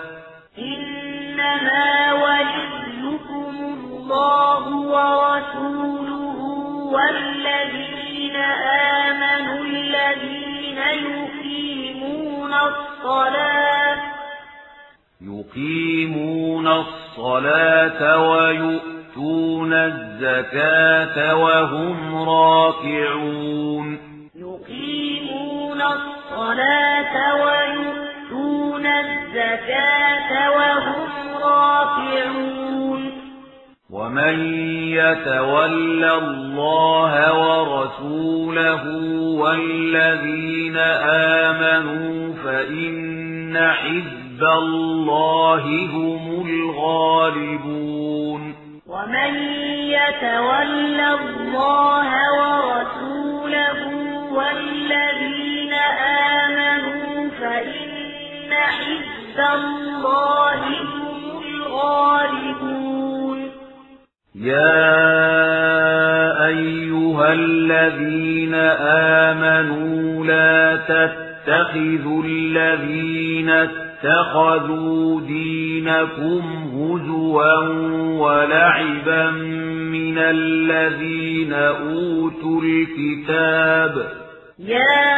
إنما وليكم الله ورسوله والذين الصلاة يقيمون الصلاة ويؤتون الزكاة وهم راكعون يقيمون الصلاة ويؤتون الزكاة وهم راكعون ومن يتول الله ورسوله والذين آمنوا فإن حزب الله هم الغالبون ومن يتول الله ورسوله والذين آمنوا فإن حزب الله هم الغالبون يا أيها الذين آمنوا لا تتخذوا الذين اتخذوا دينكم هزوا ولعبا من الذين أوتوا الكتاب يا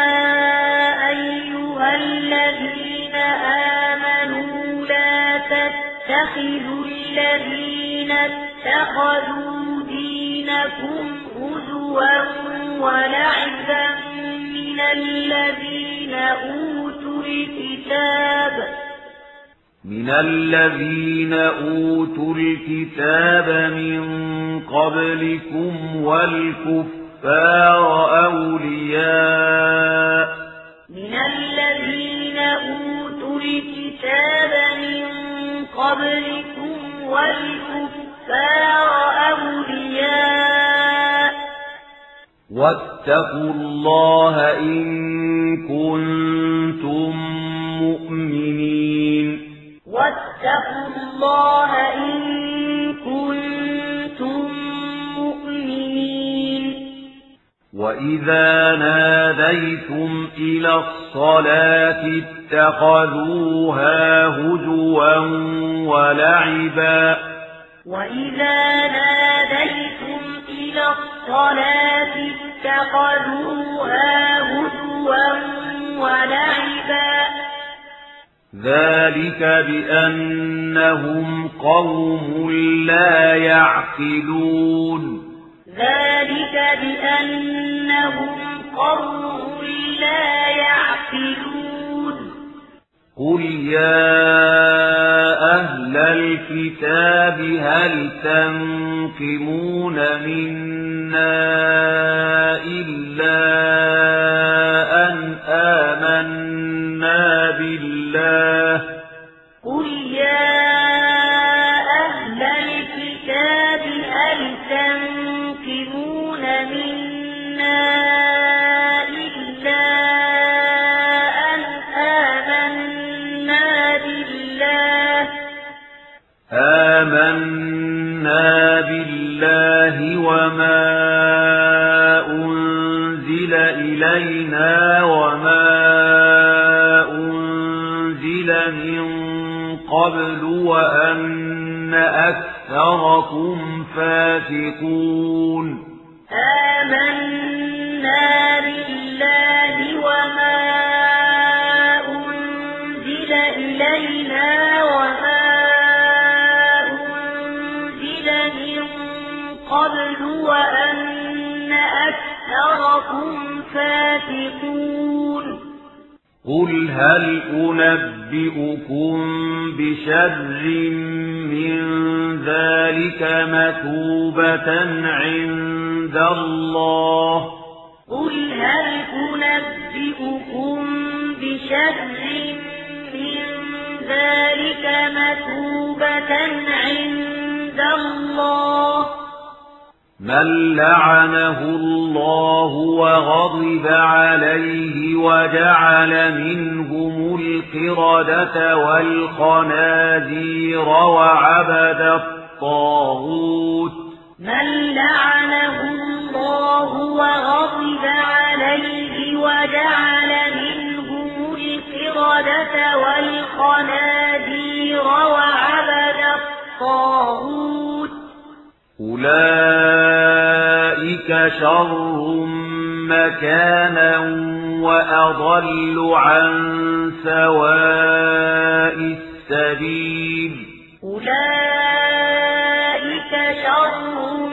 أيها الذين آمنوا لا تتخذوا الذين اتخذوا دينكم هزوا ولعبا من الذين أوتوا الكتاب من الذين أوتوا الكتاب من قبلكم والكفار أولياء من الذين أوتوا الكتاب من قبلكم والكفار أولياء واتقوا الله إن كنتم مؤمنين واتقوا الله إن كنتم مؤمنين وإذا ناديتم إلى الصلاة اتخذوها هزوا ولعبا وإذا ناديتم إلى الصلاة اتخذوها هزوا ولعبا ذلك بأنهم قوم لا يعقلون ذلك بأنهم قوم لا يعقلون قل يا أهل الكتاب هل تنقمون منا إلا أن آمنا بالله قل يا أهل الكتاب هل تنقمون منا إلا أن آمنا بالله آمنا بالله وما أنزل إلينا وما أنزل من قبل وأن أكثركم فاسقون آمنا بالله وما أنزل إلينا وما أنزل من قبل وأن أكثركم فاسقون قل هل أنبئكم بشر من ذلك مثوبة عند الله قل هل أنبئكم بشر من ذلك مثوبة عند الله من لعنه الله وغضب عليه وجعل منهم القردة والخنازير وعبد الطاغوت من لعنه الله وغضب عليه وجعل منهم القردة والخنازير وعبد الطاغوت أولئك شر مكانا وأضل عن سواء السبيل أولئك شر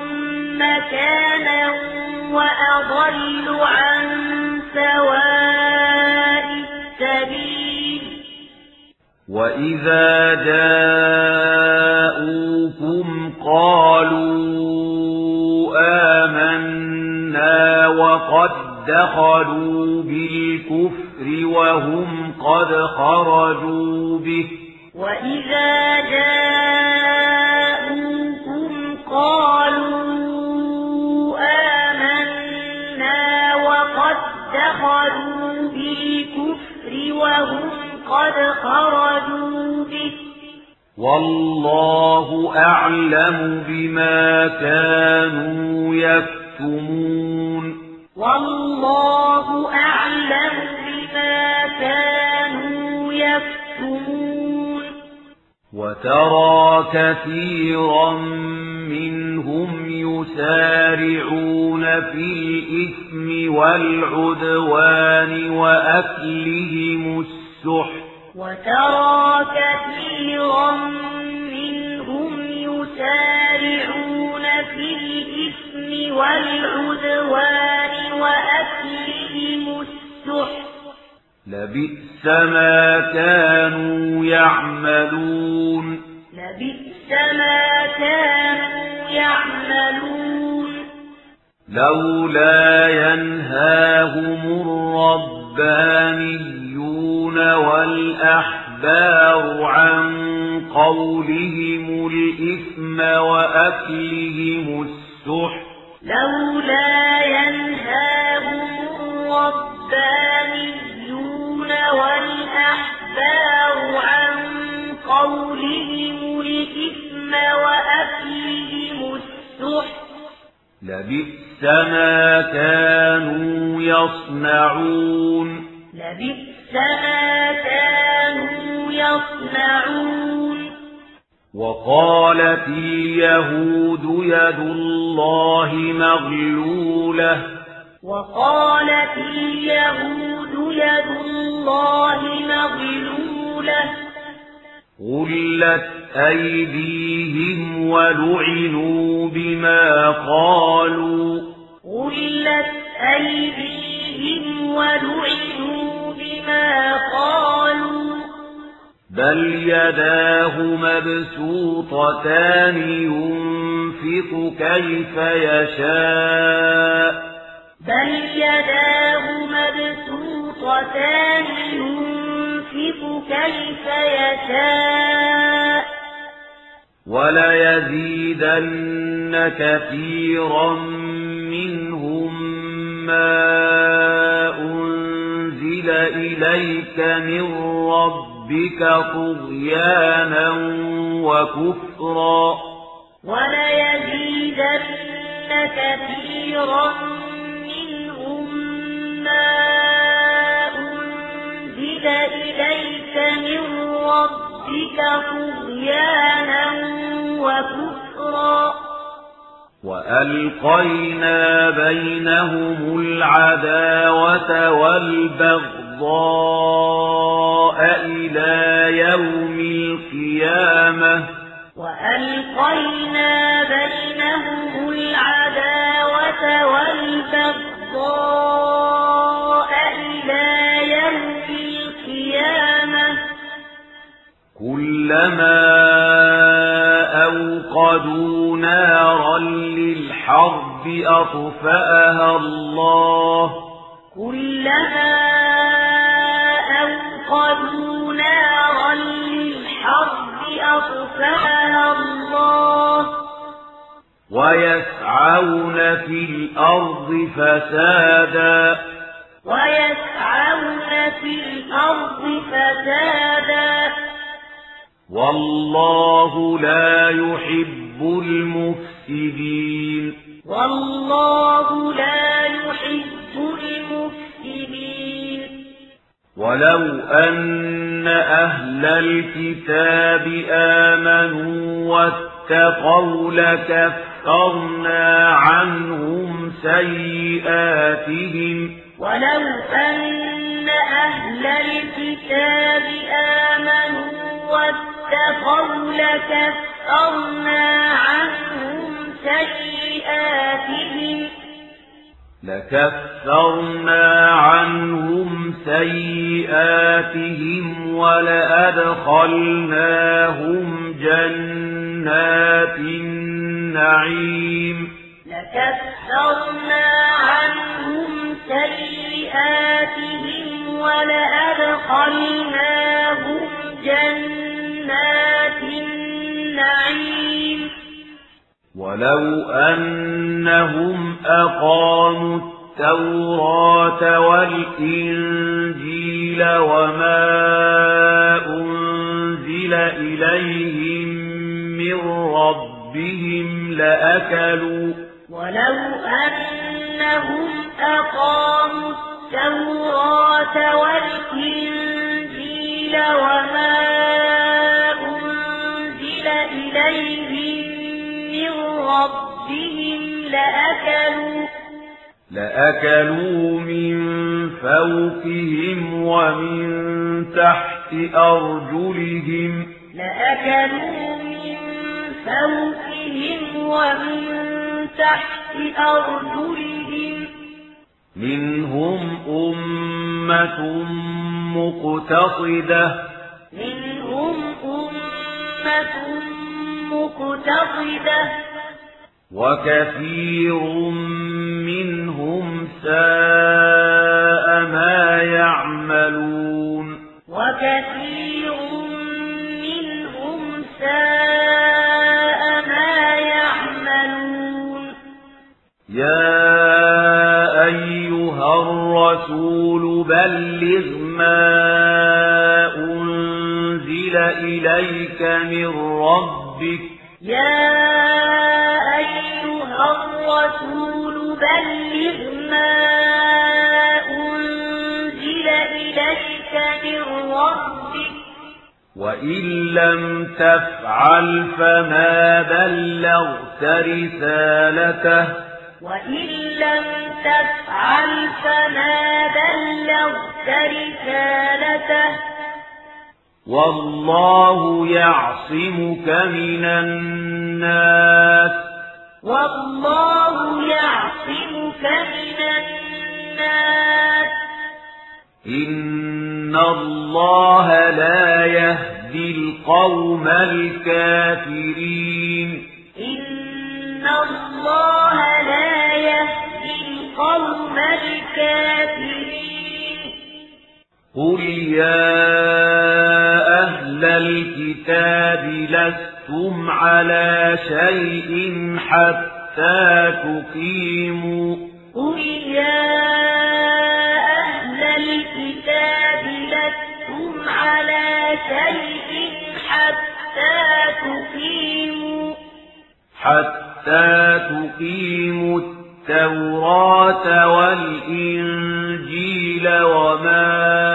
مكانا وأضل عن سواء السبيل وإذا جاءوكم قالوا آمنا وقد دخلوا بالكفر وهم قد خرجوا به وإذا جاءوكم قالوا آمنا وقد دخلوا بالكفر وهم قد خرجوا به والله أعلم بما كانوا يكتمون والله أعلم بما كانوا يكتمون وترى كثيرا منهم يسارعون في الإثم والعدوان وأكلهم السحت وترى كثيرا منهم يسارعون في الإثم والعدوان وأكلهم السحت لبئس ما كانوا يعملون لبئس ما كانوا يعملون لولا ينهاهم الربانيون والأحبار عن قولهم الإثم وأكلهم السحت لولا ينهاهم الربانيون والأحبار عن قولهم الإثم وأكلهم السحت لبئس ما كانوا يصنعون لبئس ما كانوا يصنعون وقالت اليهود يد الله مغلولة وقالت اليهود يد الله مغلولة غلت أيديهم ولعنوا بما قالوا غلت أيديهم ولعنوا بما قالوا بل يداه مبسوطتان ينفق كيف يشاء بل يداه مبسوطتان ينفق كيف يشاء وليزيدن كثيرا منهم ما أنزل إليك من ربك طغيانا وكفرا وليزيدن كثيرا منهم ما أنزل إليك من ربك طغيانا وكفرا وألقينا بينهم العداوة والبغضاء إلى يوم القيامة وألقينا بينهم العداوة والبغضاء إلى يوم القيامة كلما أوقدوا نارا للحرب أطفأها الله كلما أوقدوا نارا للحرب أطفأها الله ويسعون في الأرض فسادا ويسعون في الأرض فسادا والله لا يحب المفسدين والله لا يحب المفسدين ولو أن أهل الكتاب آمنوا واتقوا لكفرنا عنهم سيئاتهم ولو أن أهل الكتاب آمنوا واتقوا لكفرنا عنهم سيئاتهم لكفرنا عنهم سيئاتهم ولأدخلناهم جنات النعيم لكفرنا عنهم سيئاتهم ولأدخلناهم جنات النعيم ولو أنهم أقاموا التوراة والإنجيل وما أنزل إليهم من ربهم لأكلوا ولو أنهم أقاموا التوراة والإنجيل وما أنزل إليهم من ربهم لأكلوا لأكلوا من فوقهم ومن تحت أرجلهم لأكلوا من فوقهم ومن تحت أرجلهم منهم أمة مقتصدة منهم أمة مقتصدة وكثير منهم ساء ما يعملون وكثير منهم ساء ما يعملون يا أيها الرسول بلغ ما أنزل إليك من ربك يا أيها الرسول بلغ ما أنزل إليك من ربك وإن لم تفعل فما بلغت رسالته وإن لم تفعل فما بلغت رسالته والله يعصمك من الناس والله يعصمك من الناس إن الله لا يهدي القوم الكافرين إن الله لا يهدي القوم الكافرين قل يا أهل الكتاب لستم على شيء حتى تقيموا قل يا أهل الكتاب لستم على شيء حتى تقيموا حتى تقيموا التوراة والإنجيل وما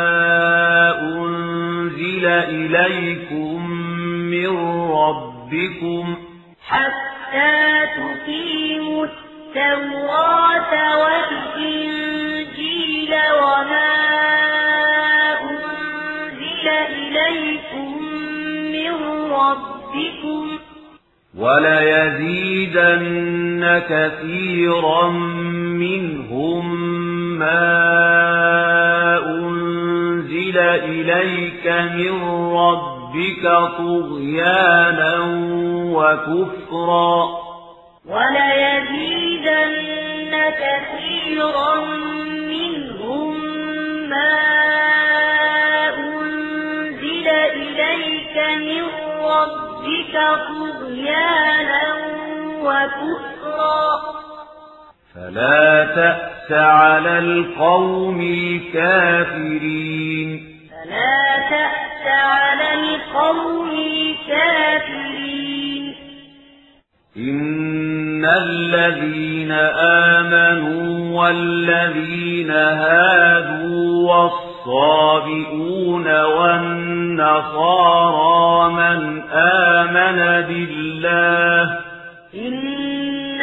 أنزل إليكم من ربكم حتى تقيموا التوراة والإنجيل وما أنزل إليكم من ربكم وليزيدن كثيرا منهم ما أنزل إليك من ربك طغيانا وكفرا وليزيدن كثيرا منهم ما أنزل إليك من ربك طغيانا وكفرا فلا تأس على القوم الكافرين فلا تأس على القوم الكافرين إن الذين آمنوا والذين هادوا والصابئون والنصارى من آمن بالله إن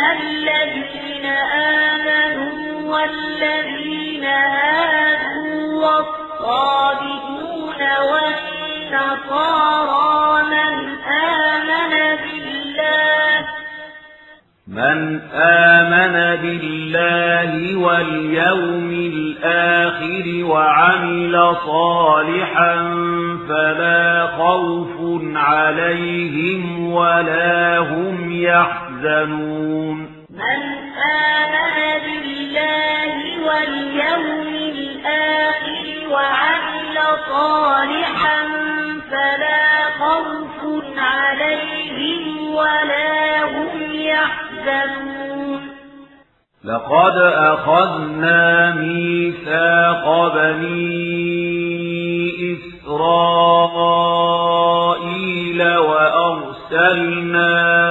الذين آمنوا والذين هادوا والصابئون والنصارى من آمن بالله من آمن بالله واليوم الآخر وعمل صالحا فلا خوف عليهم ولا هم يحزنون من آمن بالله واليوم الآخر وعمل صالحا فلا خوف عليهم ولا هم يحزنون لقد أخذنا ميثاق بني إسرائيل وأرسلنا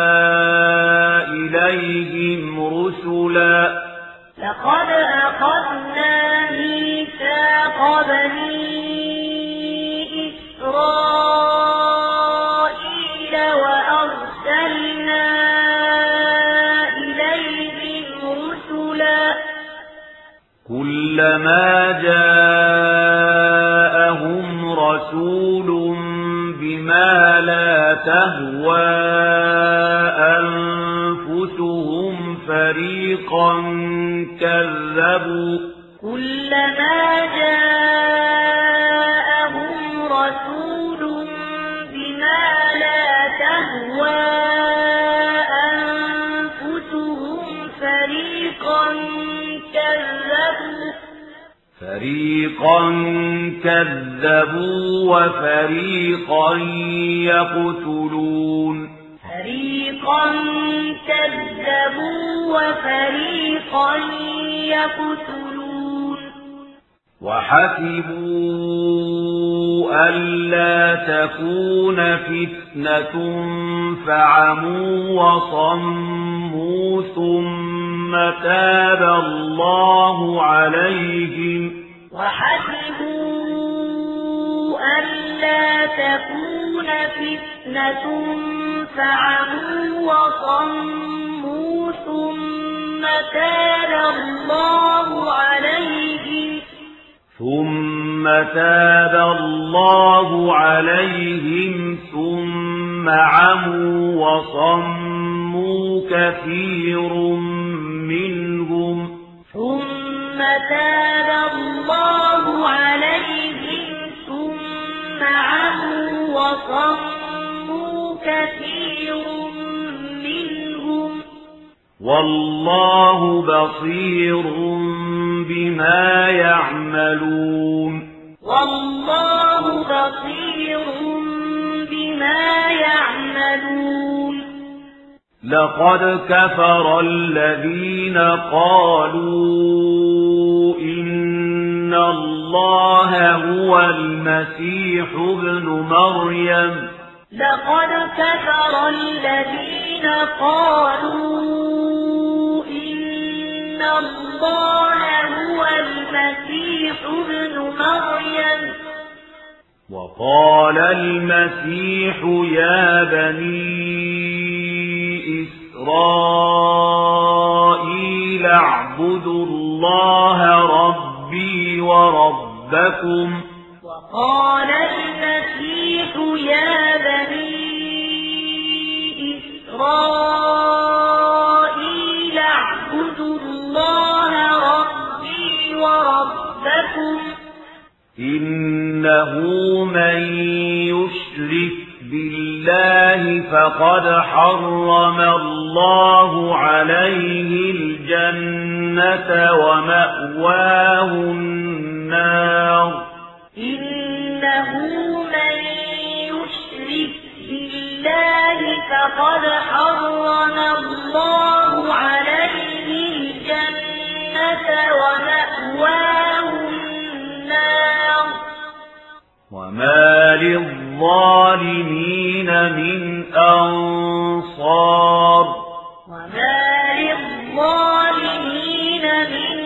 إليهم رسلا لقد أخذنا ميثاق بني إسرائيل وأرسلنا إليهم رسلا كلما جاءهم رسول بما لا تهوى أنفسهم فريقا كذبوا كلما جاءهم رسول بما لا تهوى أنفسهم فريقا كذبوا فريقا كذبوا وفريقا يقتلون فريقا كذبوا وفريقا يقتلون وحسبوا ألا تكون فتنة فعموا وصموا ثم تاب الله عليهم وحسبوا ألا تكون فتنة فعموا وصموا ثم تاب الله عليهم ثم تاب الله عليهم ثم عموا وصموا كثير منهم ثم تاب الله عليهم ثم عموا وصموا كثير منهم والله بصير بما يعملون والله بصير بما يعملون لقد كفر الذين قالوا إن الله هو المسيح ابن مريم لقد كفر الذين قالوا إن الله هو المسيح ابن مريم وقال المسيح يا بني إسرائيل اعبدوا الله ربي وربكم وقال المسيح يا بني إسرائيل اعبدوا الله ربي وربكم إنه من يشرك بالله فقد حرم الله عليه الجنة ومأواه النار إنه من يشرك بالله فقد حرم الله عليه الجنة ومأواه النار وما للظالمين من أنصار وما للظالمين من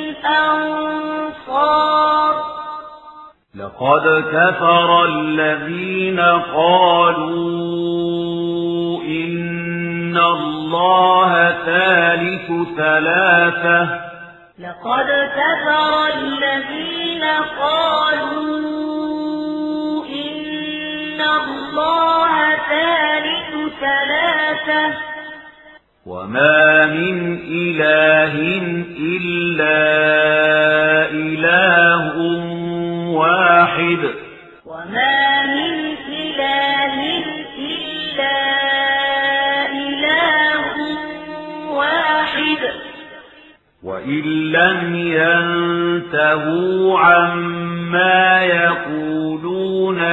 أنصار لقد كفر الذين قالوا إن الله ثالث ثلاثة لقد كفر الذين قالوا الله ثالث ثلاثة وما من إله إلا إله واحد وما من إله إلا إله واحد وإن لم ينتهوا عما يقولون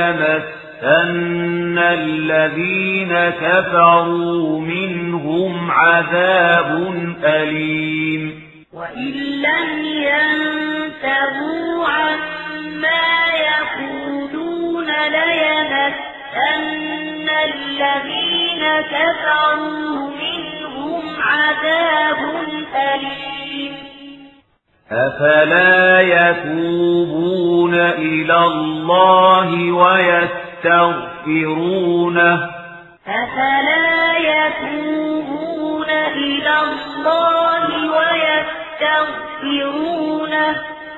ليمسن الذين كفروا منهم عذاب أليم وإن لم ينتهوا عما يقولون ليمسن الذين كفروا منهم عذاب أليم أفلا يتوبون إلى الله ويستغفرونه أفلا يتوبون إلى الله ويستغفرونه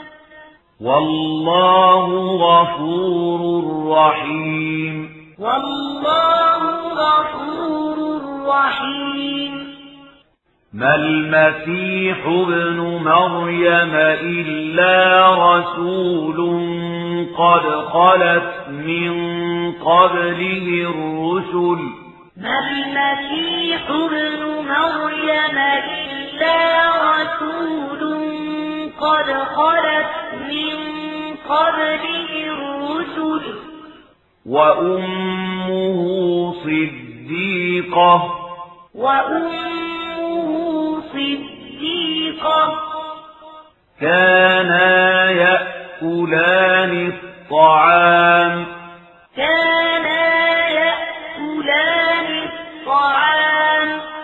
والله غفور رحيم والله غفور رحيم ما المسيح ابن مريم إلا رسول قد خلت من قبله الرسل ما المسيح ابن مريم إلا رسول قد خلت من قبله الرسل وأمه صديقة وأمه صديقة كانا يأكلان الطعام كانا يأكلان الطعام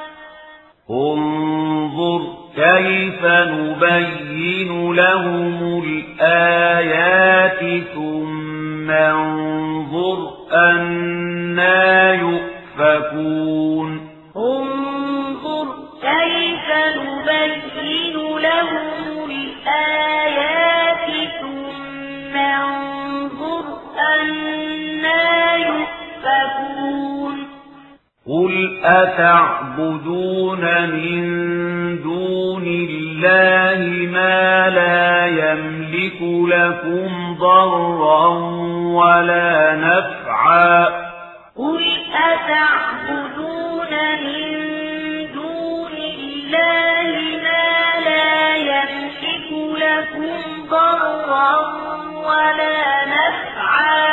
انظر كيف نبين لهم الآيات ثم انظر أنا يؤفكون انظر كيف نبين لهم الآيات ثم انظر أنا يؤفكون قل أتعبدون من دون الله ما لا يملك لكم ضرا ولا نفعا قل أتعبدون من دون الله ما لا يملك لكم ضرا ولا نفعا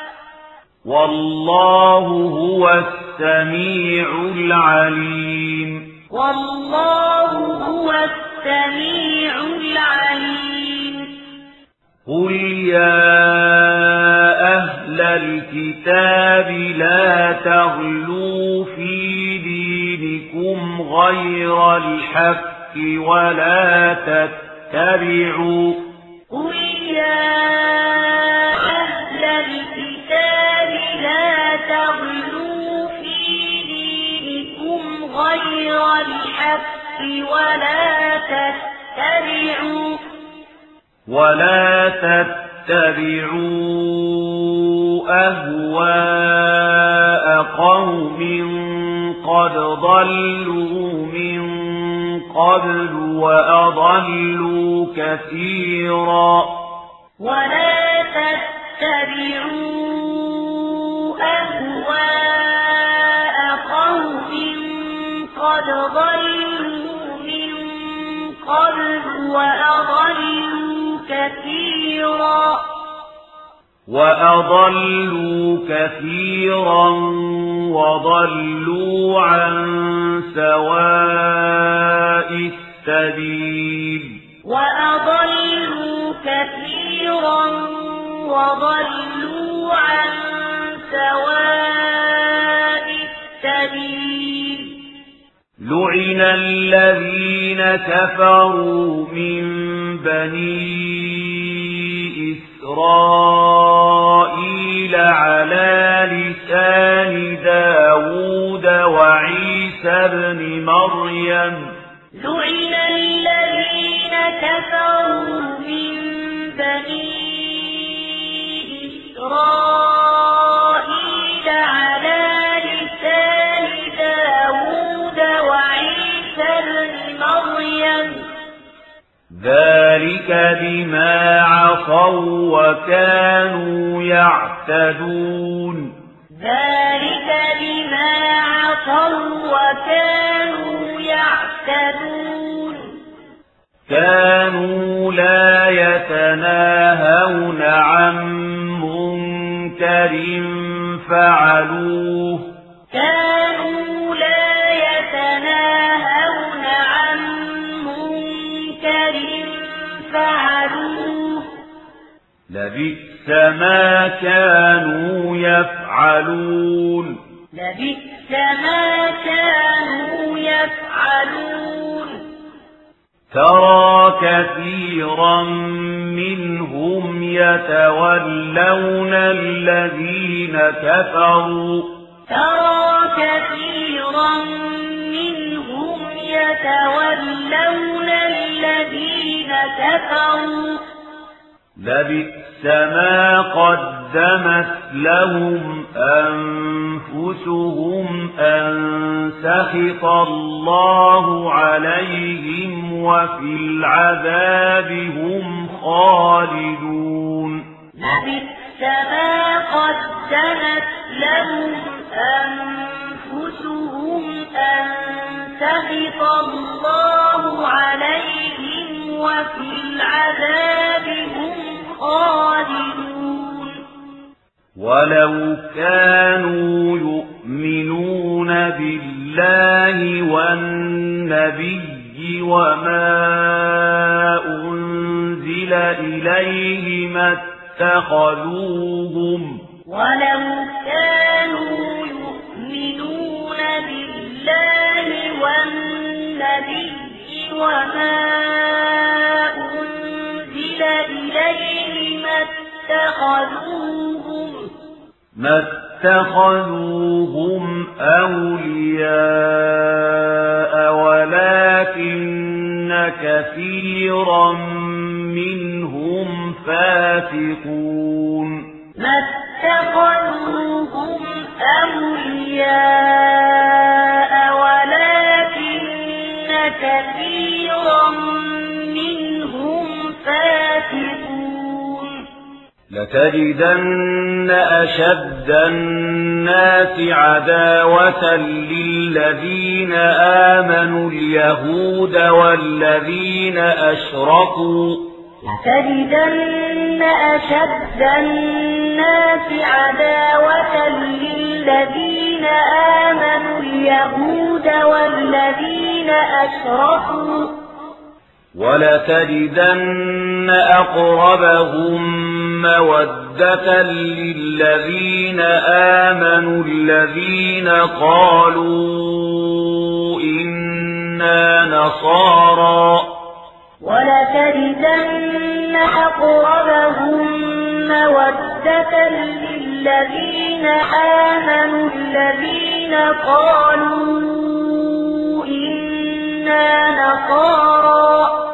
والله هو السميع العليم والله هو السميع العليم قل يا أهل الكتاب لا تغلوا في دينكم غير الحق ولا تتبعوا قل يا أهل الكتاب لا تغلوا في دينكم غير الحق ولا تتبعوا ولا تتبعوا أهواء قوم قد ضلوا من قبل وأضلوا كثيرا ولا تتبعوا أهواء قوم قد ضلوا من قبل وأضلوا كثيرا وأضلوا كثيرا وضلوا عن سواء السبيل وأضلوا كثيرا وضلوا عن سواء السبيل لعن الذين كفروا من بني إسرائيل على لسان داود وعيسى بن مريم لعن الذين كفروا من بني إسرائيل ذلك بما عصوا وكانوا يعتدون ذلك بما عصوا وكانوا يعتدون كانوا لا يتناهون عن منكر فعلوه كانوا لا يتناهون عن منكر فعلوه لبئس ما كانوا يفعلون لبئس ما كانوا يفعلون ترى كثيرا منهم يتولون الذين كفروا ترى كثيرا منهم يتولون الذين كفروا لبئس ما قدمت لهم أنفسهم أن سخط الله عليهم وفي العذاب هم خالدون لبئس ما قدمت لهم أنفسهم أن سخط الله عليهم وفي العذاب هم خالدون ولو كانوا يؤمنون بالله والنبي وما أنزل إليه ما اتخذوهم ولو كانوا يؤمنون بالله والنبي وما أنزل إليه ما اتخذوهم ما اتخذوهم أولياء ولكن كثيرا منهم فاسقون ما اتخذوهم أولياء ولكن كثيرا منهم فاسقون لتجدن أشد الناس عداوة للذين آمنوا اليهود والذين أشركوا لتجدن أشد الناس عداوة للذين آمنوا اليهود والذين أشركوا ولتجدن أقربهم مودة للذين آمنوا الذين قالوا إنا نصارى ولتجدن أقربهم مودة للذين آمنوا الذين قالوا إنا نصارى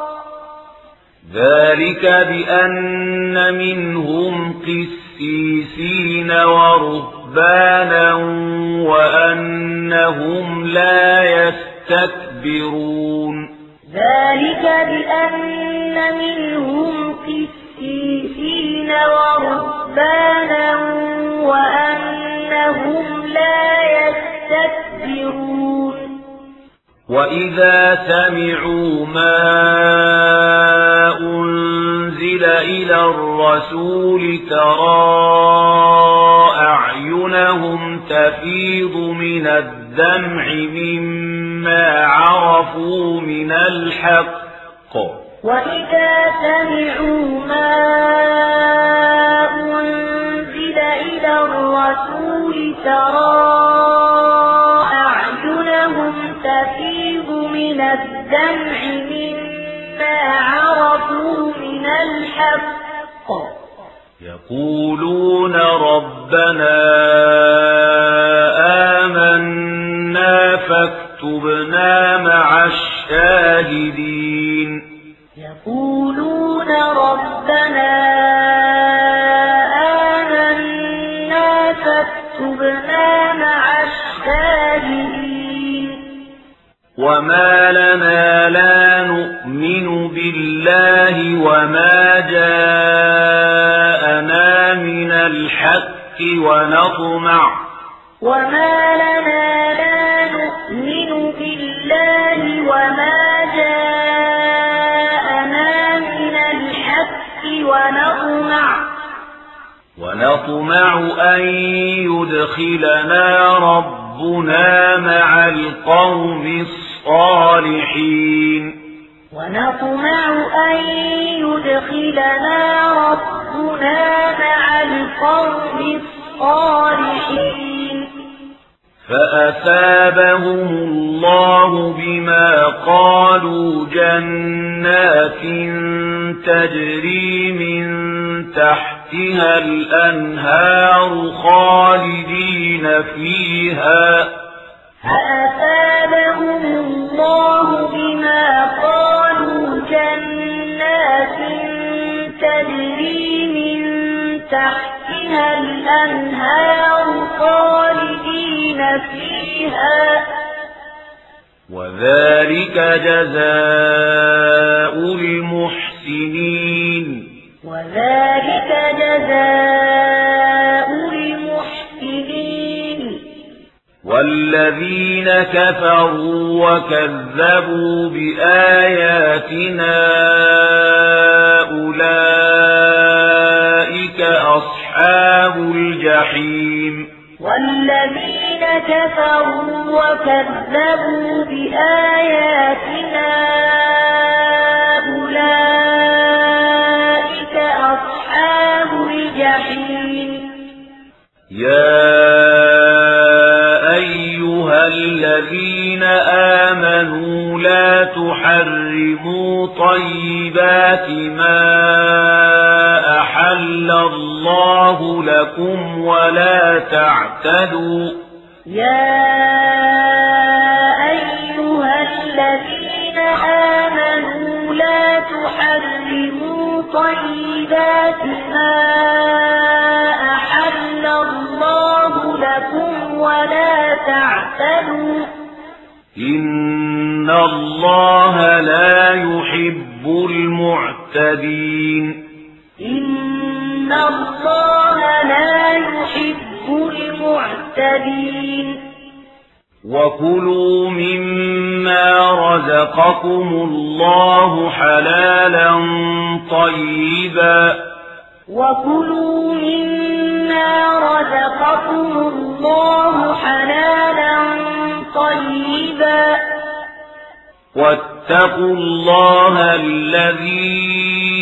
ذلك بأن منهم قسيسين ورهبانا وأنهم لا يستكبرون ذلك بأن منهم قسيسين ورهبانا وأنهم لا يستكبرون وإذا سمعوا ما أنزل إلى الرسول ترى أعينهم تفيض من الدمع مما عرفوا من الحق وإذا سمعوا ما أنزل إلى الرسول ترى أعينهم تفيض من الدمع مما عرفوا من الحق يقولون ربنا آمنا فاكتبنا مع الشاهدين يقولون ربنا آمنا فاكتبنا مع الشاهدين وما لنا لا نؤمن بالله ونطمع وما لنا لا نؤمن بالله وما جاءنا من الحق ونطمع ونطمع أن يدخلنا ربنا مع القوم الصالحين ونطمع أن يدخلنا ربنا مع القوم الصالحين فأثابهم الله بما قالوا جنات تجري من تحتها الأنهار خالدين فيها فأثابهم الله بما قالوا جنات تجري من تحتها الأنهار خالدين فيها وذلك جزاء المحسنين وذلك جزاء المحسنين والذين كفروا وكذبوا بآياتنا أولئك أصحاب الجحيم والذين كفروا وكذبوا بآياتنا أولئك أصحاب الجحيم يا أيها الذين آمنوا لا تحرموا طيبات ما أحل الله لكم ولا تعتدوا يا أيها الذين آمنوا لا تحرموا طيبات ما أحل الله لكم ولا تعتدوا إن الله لا يحب المعتدين إن الله لا يحب المعتدين وكلوا مما رزقكم الله حلالا طيبا وكلوا مما رزقكم الله حلالا طيبا واتقوا الله الذي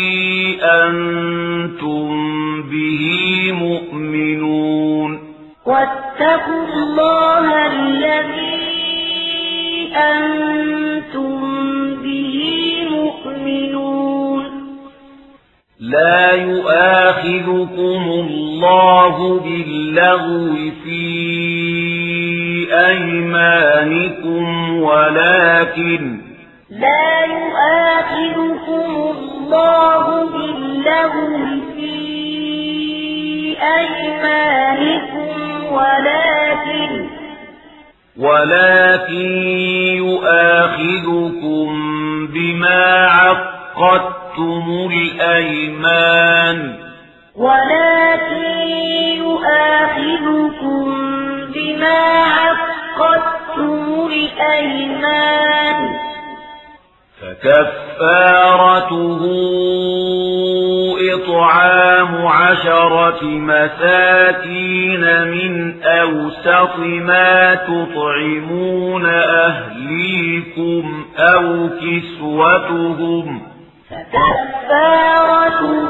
أنتم به مؤمنون واتقوا الله الذي أنتم به مؤمنون لا يؤاخذكم الله باللغو في أيمانكم ولكن لا يؤاخذكم الله باللغو في أيمانكم ولكن ولكن يؤاخذكم بما عقدتم الأيمان ولكن يؤاخذكم بما عقدتم الأيمان فكفارته إطعام عشرة مساكين من أوسط ما تطعمون أهليكم أو كسوتهم فكفارته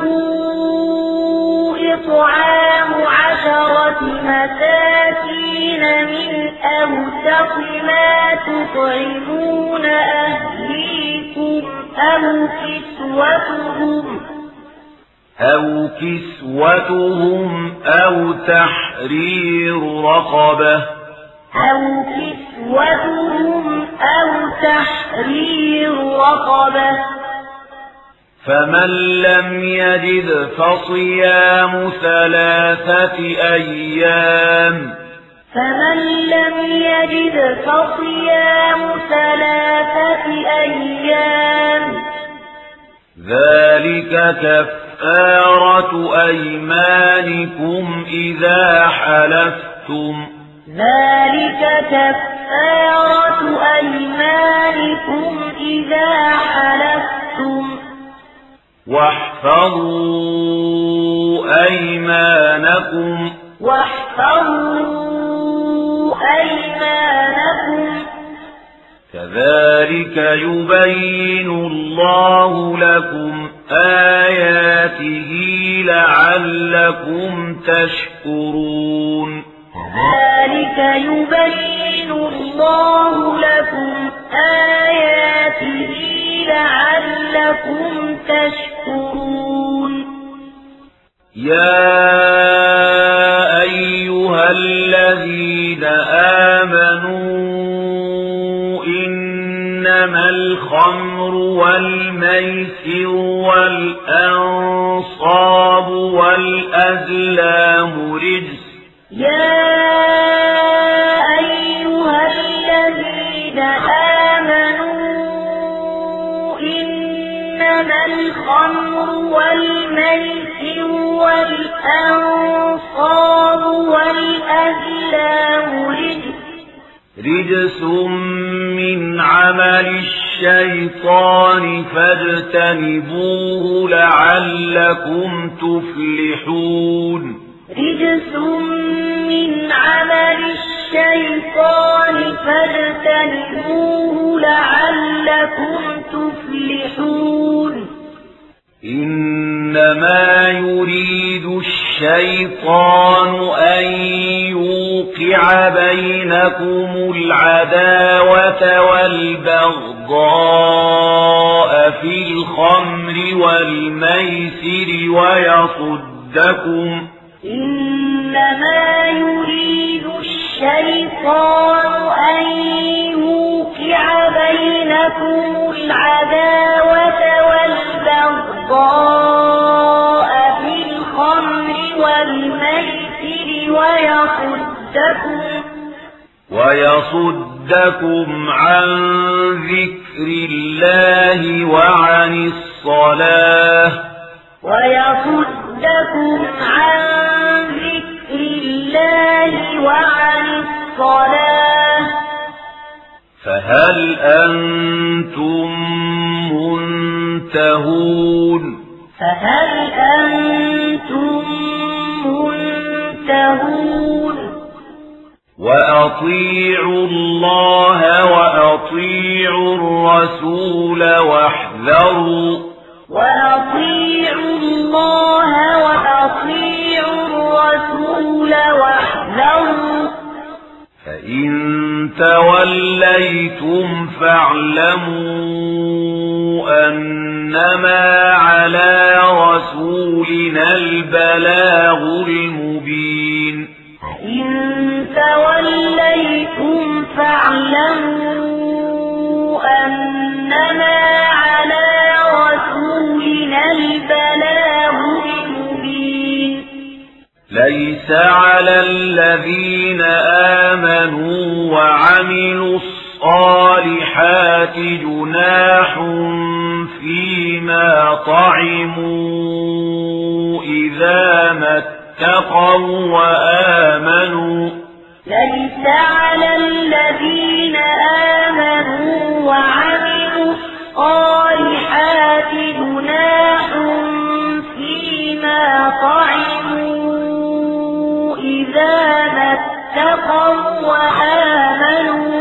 إطعام عشرة مساكين من أوسط ما تطعمون أهليكم أو كسوتهم أو كسوتهم أو تحرير رقبة أو كسوتهم أو تحرير رقبة فمن لم يجد فصيام ثلاثة أيام فمن لم يجد فصيام ثلاثة أيام ذلك كفارة كفارة أيمانكم إذا حلفتم ذلك كفارة أيمانكم إذا حلفتم واحفظوا أيمانكم واحفظوا أيمانكم كذلك يبين الله لكم آياته لعلكم تشكرون كذلك يبين الله لكم آياته لعلكم تشكرون يا أيها الذين آمنوا إنما الخمر والميسر والأنصاب والأزلام رجس يا أيها الذين آمنوا إنما الخمر والميسر والأنصاب والأزلام رجس رجس من عمل الشيطان فاجتنبوه لعلكم تفلحون رجس من عمل الشيطان فاجتنبوه لعلكم تفلحون إنما يريد الشيطان أن يوقع بينكم العداوة والبغضاء في الخمر والميسر ويصدكم إنما يريد الشيطان أن يوقع بينكم العداوة والبغضاء في الخمر والميسر ويصدكم ويصدكم عن ذكر الله وعن الصلاة ويصدكم عن ذكر الله وعن الصلاة فهل أنتم منتهون فهل أنتم منتهون وأطيعوا الله وأطيعوا الرسول واحذروا وأطيعوا الله وأطيعوا الرسول واحذروا فإن توليتم فاعلموا أنما على رسولنا البلاغ المبين فإن توليتم فاعلموا أنما على رسولنا البلاغ المبين ليس على الذين آمنوا وعملوا الصالحات جناح فيما طعموا إذا ما اتقوا وآمنوا ليس على الذين آمنوا وعملوا الصالحات جناح فيما طعموا إذا ما اتقوا وآمنوا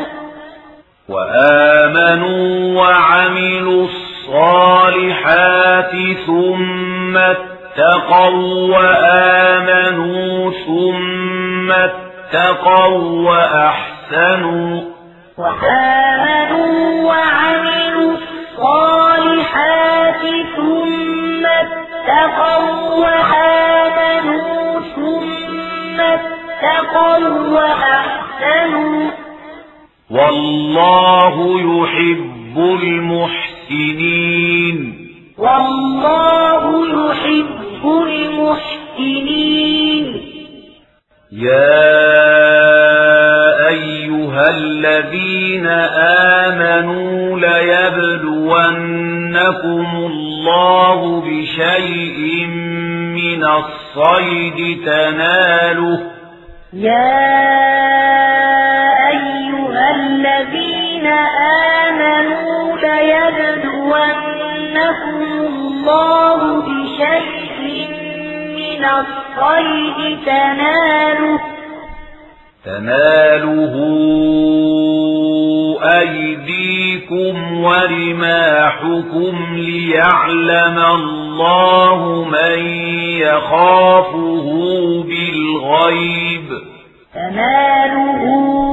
وآمنوا وعملوا الصالحات ثم اتقوا وآمنوا ثم اتقوا وأحسنوا وآمنوا وعملوا الصالحات ثم اتقوا وآمنوا ثم اتقوا وأحسنوا والله يحب المحسنين والله يحب المحسنين يا أيها الذين آمنوا ليبلونكم الله بشيء من الصيد تناله يا أيها الذين آمنوا ليبلونكم الله بشيء من الصيد تناله تناله أيديكم ورماحكم ليعلم الله من يخافه بالغيب تناله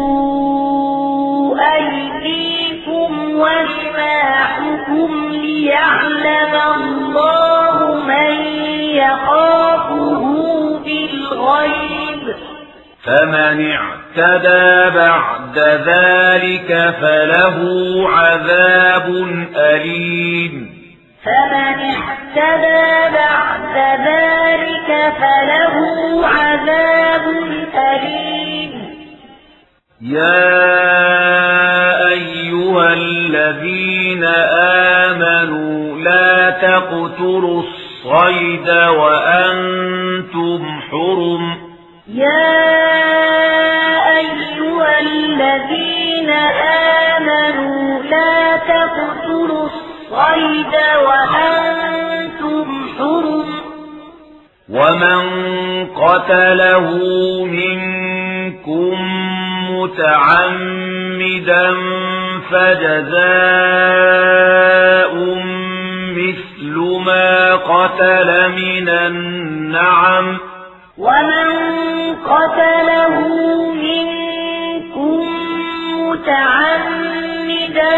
أيديكم ورماحكم ليعلم الله من يخافه بالغيب فمن اعتدى بعد ذلك فله عذاب أليم فمن اعتدى بعد ذلك فله عذاب أليم يا أيها الذين آمنوا لا تقتلوا الصيد وأنتم حرم يا أيها الذين آمنوا لا تقتلوا الصيد وأنتم حرم ومن قتله منكم متعمدا فجزاء مثل ما قتل من النعم ومن قتله منكم متعمدا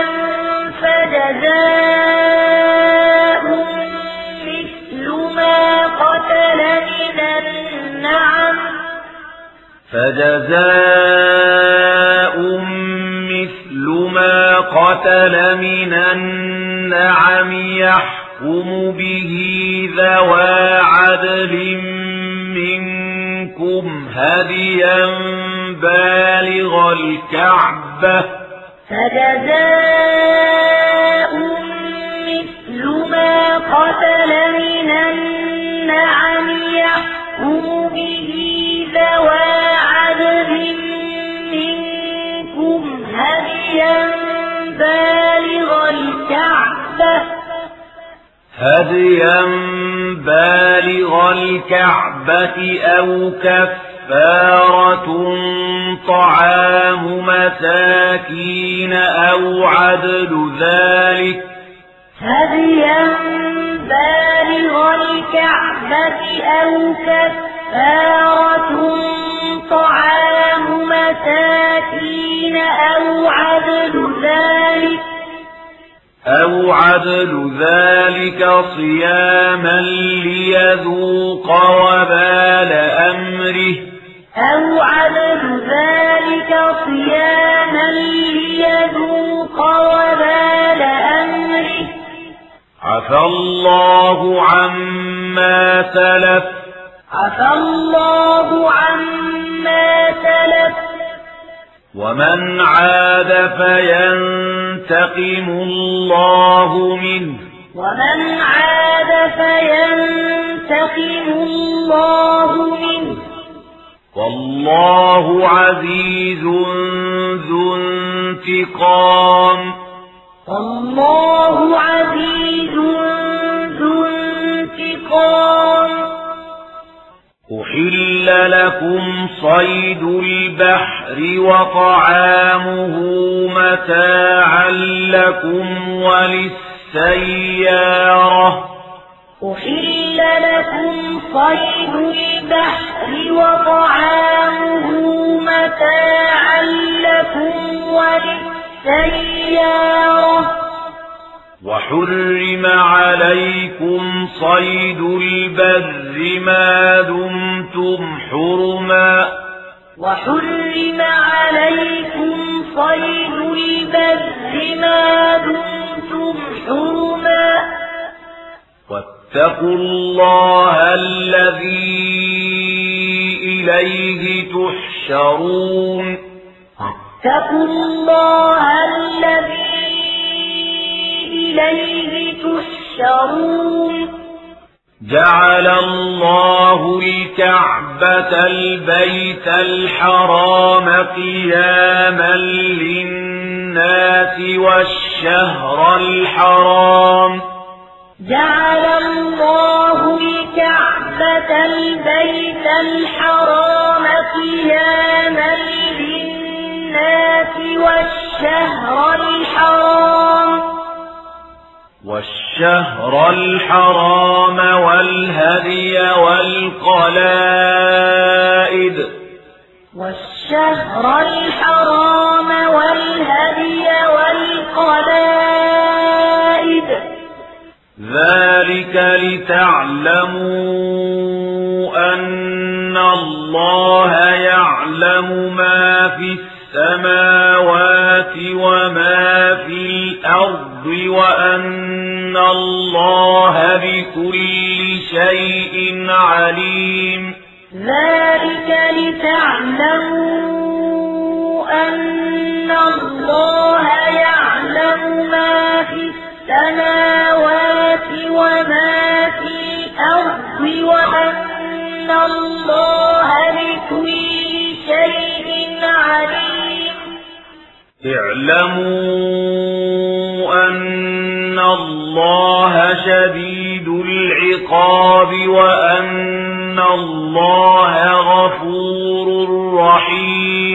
فجزاء مثل ما قتل من النعم فجزاء مثل ما قتل من النعم يحكم به ذوى عدل منكم هديا بالغ الكعبة فجزاء مثل ما قتل من النعم يحكم به ذوى عدل منكم هديا بالغ الكعبة هديا بالغ الكعبة أو كفارة طعام مساكين أو عدل ذلك هديا بالغ الكعبة أو كفارة طعام مساكين أو عدل ذلك أو عدل ذلك صياما ليذوق وبال أمره أو عدل ذلك صياما ليذوق وبال أمره عفى الله عما سلف عفى الله عما سلف ومن عاد فينتقم الله منه ومن عاد فينتقم الله منه والله عزيز ذو انتقام والله عزيز ذو انتقام أحل لكم صيد البحر وطعامه متاعا لكم وللسيارة أحل لكم صيد البحر وطعامه متاعا لكم وللسيارة وحرم عليكم صيد البر ما دمتم حرما وحرم عليكم صيد البر ما دمتم حرما واتقوا الله الذي إليه تحشرون واتقوا الله الذي إليه تحشرون جعل الله الكعبة البيت الحرام قياما للناس والشهر الحرام جعل الله الكعبة البيت الحرام قياما للناس والشهر الحرام والشهر الحرام والهدي والقلائد والشهر الحرام والهدي والقلائد ذلك لتعلموا أن الله يعلم ما في السماوات وما في الأرض وأن الله بكل شيء عليم ذلك لتعلموا أن الله يعلم ما في السماوات وما في الأرض وأن الله بكل شيء عليم اعلموا أن الله شديد العقاب وأن الله غفور رحيم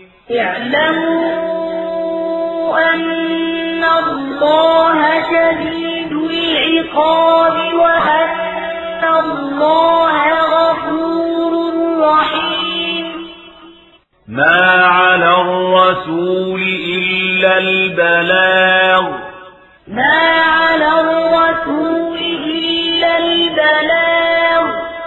اعلموا أن الله شديد العقاب وأن الله غفور رحيم ما على الرسول إلا البلاغ ما على الرسول إلا البلاغ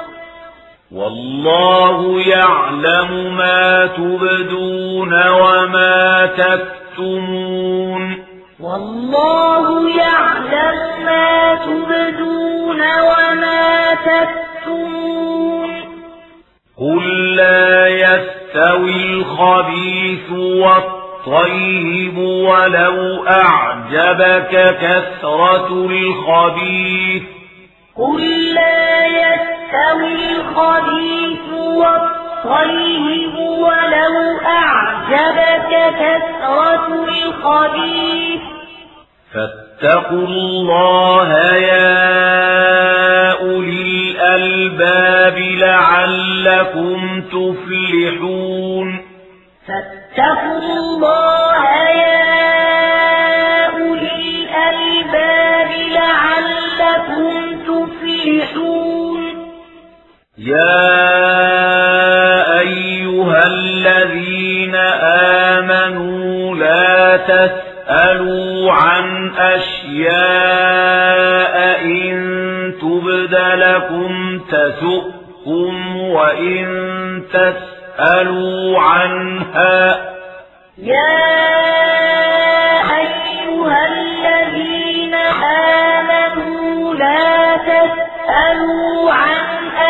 والله يعلم ما تبدون وما تكتمون والله يعلم ما تبدون وما تكتمون قل لا يستوي الخبيث والطيب ولو أعجبك كثرة الخبيث قل لا يستوي الخبيث والطيب ولو أعجبك كثرة الخبيث فاتقوا الله يا أولي الألباب لعلكم تفلحون فاتقوا الله يا أولي الألباب لعلكم تفلحون يا أيها الذين آمنوا لا تسألوا عن أشياء إن تبد لكم تسؤكم وإن تسألوا عنها يا أيها الذين آمنوا لا تسألوا عن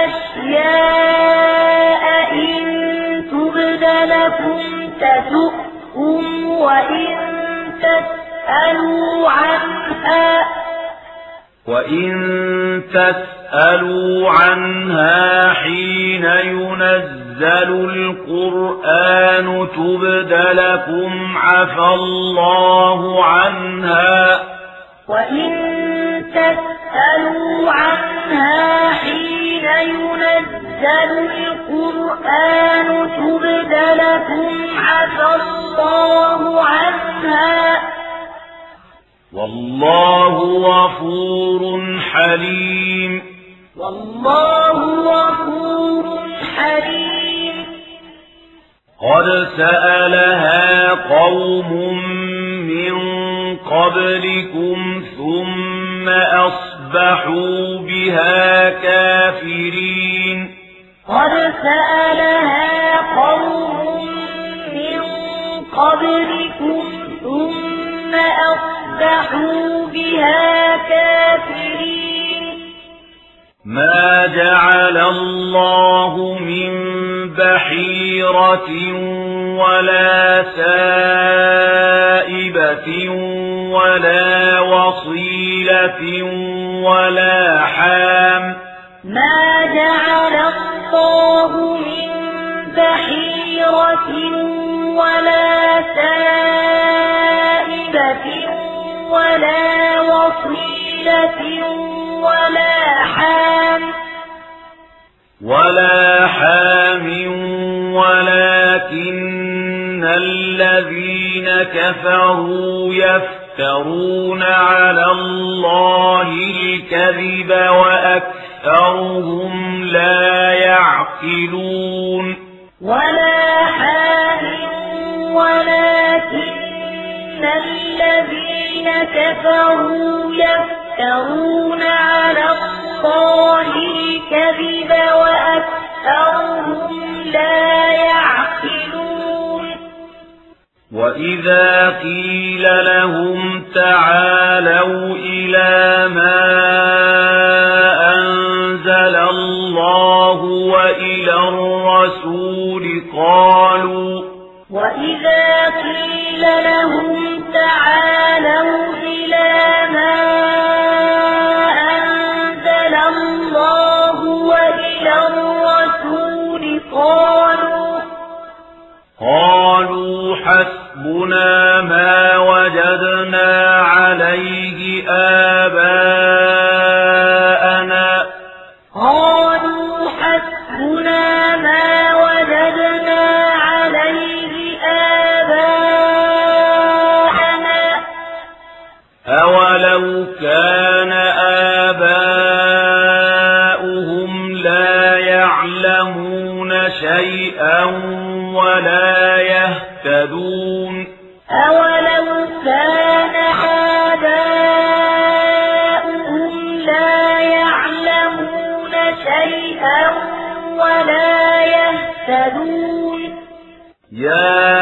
أشياء إن تبد لكم تسؤكم وإن تسألوا عنها وإن تسألوا عنها حين ينزل القرآن تبد لكم عفى الله عنها وإن تسألوا عنها حين ينزل القرآن تبد لكم عفى الله عنها والله غفور حليم والله غفور حليم قد سألها قوم من قبلكم ثم أصبحوا بها كافرين قد سألها قوم من قبلكم ثم أصبحوا بها كافرين ما جعل الله من بحيرة ولا سائبة ولا وصيلة ولا حام ما جعل الله من بحيرة ولا سائبة ولا وصيلة ولا حام ولا حام ولكن الذين كفروا يفترون على الله الكذب وأكثرهم لا يعقلون ولا حام ولكن الذين كفروا يفترون على الله الكذب وأكثرهم لا يعقلون وإذا قيل لهم تعالوا إلى ما أنزل الله وإلى الرسول قالوا وإذا قيل لهم تعالوا إلى ما أنزل الله وإلى الرسول قالوا قالوا حسبنا ما وجدنا عليه آباءنا قالوا حسبنا ما وجدنا عليه آباءنا أولو كان آباؤهم لا يعلمون شيئا ولا يهتدون أولو كان آباؤهم لا يعلمون شيئا ولا يهتدون يا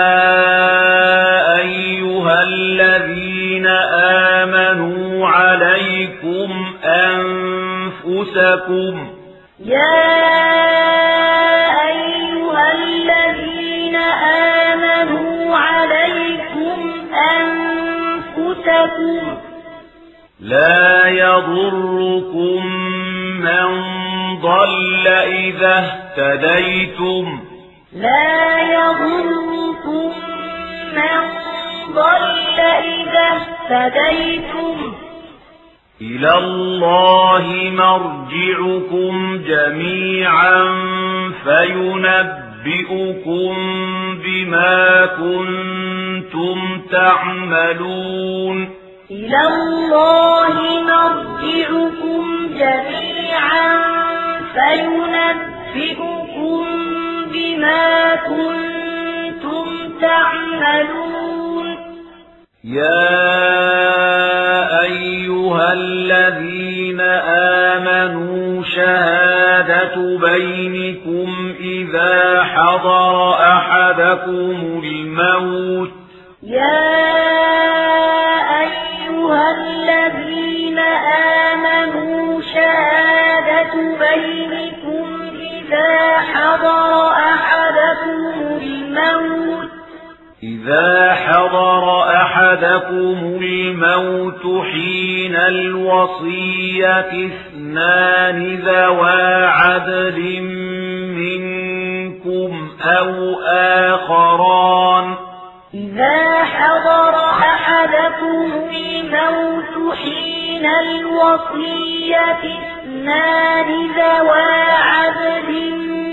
أيها الذين آمنوا عليكم أنفسكم يا أيها الذين آمنوا عليكم أنفسكم لا يضركم من ضل إذا اهتديتم لا يضركم من ضل إذا اهتديتم إلى الله مرجعكم جميعا فينبئكم بما كنتم تعملون إلى الله مرجعكم جميعا فينبئكم بما كنتم تعملون يا أيها الذين آمنوا شهادة بينكم إذا حضر أحدكم الموت يا أيها الذين آمنوا شهادة بينكم إذا حضر أحدكم الموت إذا حضر أحدكم الموت حين الوصية اثنان ذوى عدل منكم أو آخران إذا حضر أحدكم الموت حين الوصية اثنان ذوى عدل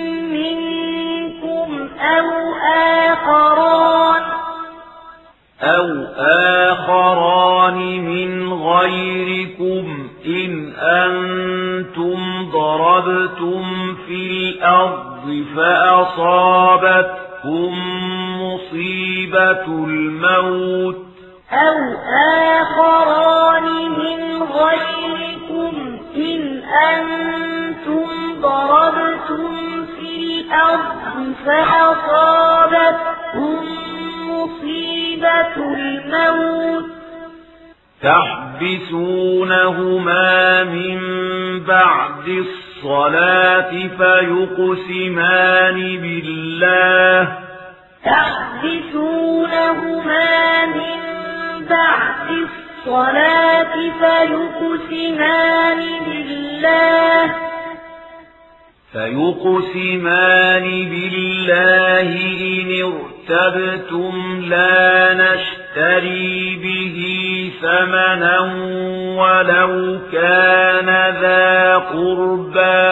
منكم أو آخران أو آخران من غيركم إن أنتم ضربتم في الأرض فأصابتكم مصيبة الموت أو آخران من غيركم إن أنتم ضربتم في الأرض فأصابتكم مصيبة الموت تحبسونهما من بعد الصلاة فيقسمان بالله تحبسونهما من بعد الصلاة فيقسمان بالله فيقسمان بالله إن ارتبتم لا نشتري به ثمنا ولو كان ذا قربى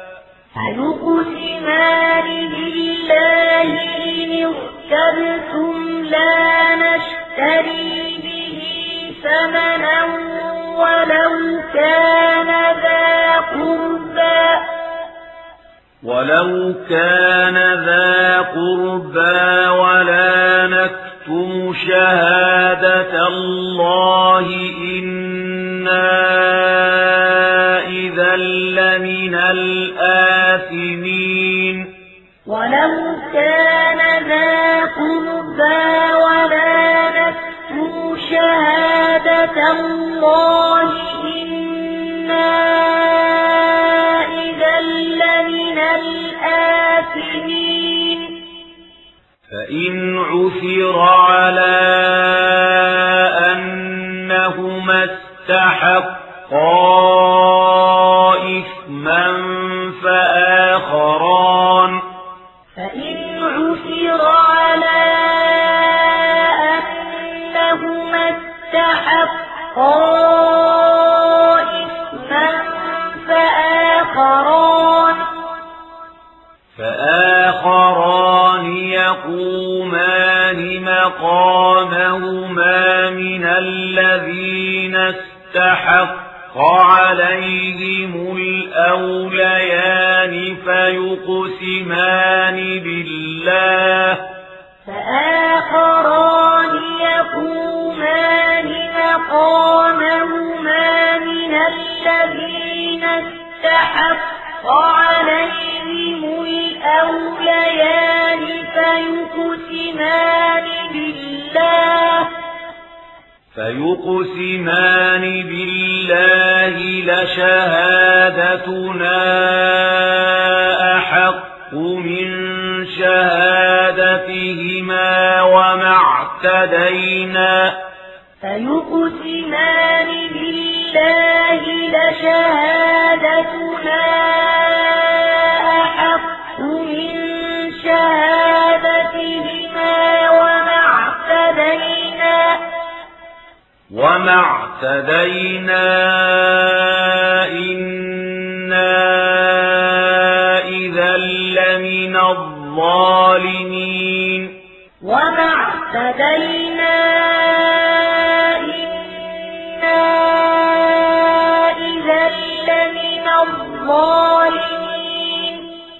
فيقسمان بالله إن ارتبتم لا نشتري به ثمنا ولو كان ذا قربى ولو كان ذا قربى ولا نكتم شهادة الله إنا إذا لمن الآثمين ولو كان ذا قربى ولا نكتم شهادة الله إنا إذا لمن الآثمين فإن عثر على أنهما استحقا إثما فآخران فإن عثر على أنهما استحقا إثما فآخران فآخران يقومان مقامهما من الذين استحق عليهم الأوليان فيقسمان بالله فآخران يقومان مقامهما من الذين استحق عليهم الأوليان فيقسمان بالله فيقسمان بالله لشهادتنا أحق من شهادتهما وما اعتدينا فيقسمان بالله لشهادتنا أحق من شهادتهما وما اعتدينا وما اعتدينا إنا إذا لمن الظالمين وما اعتدينا إنا إذا لمن الظالمين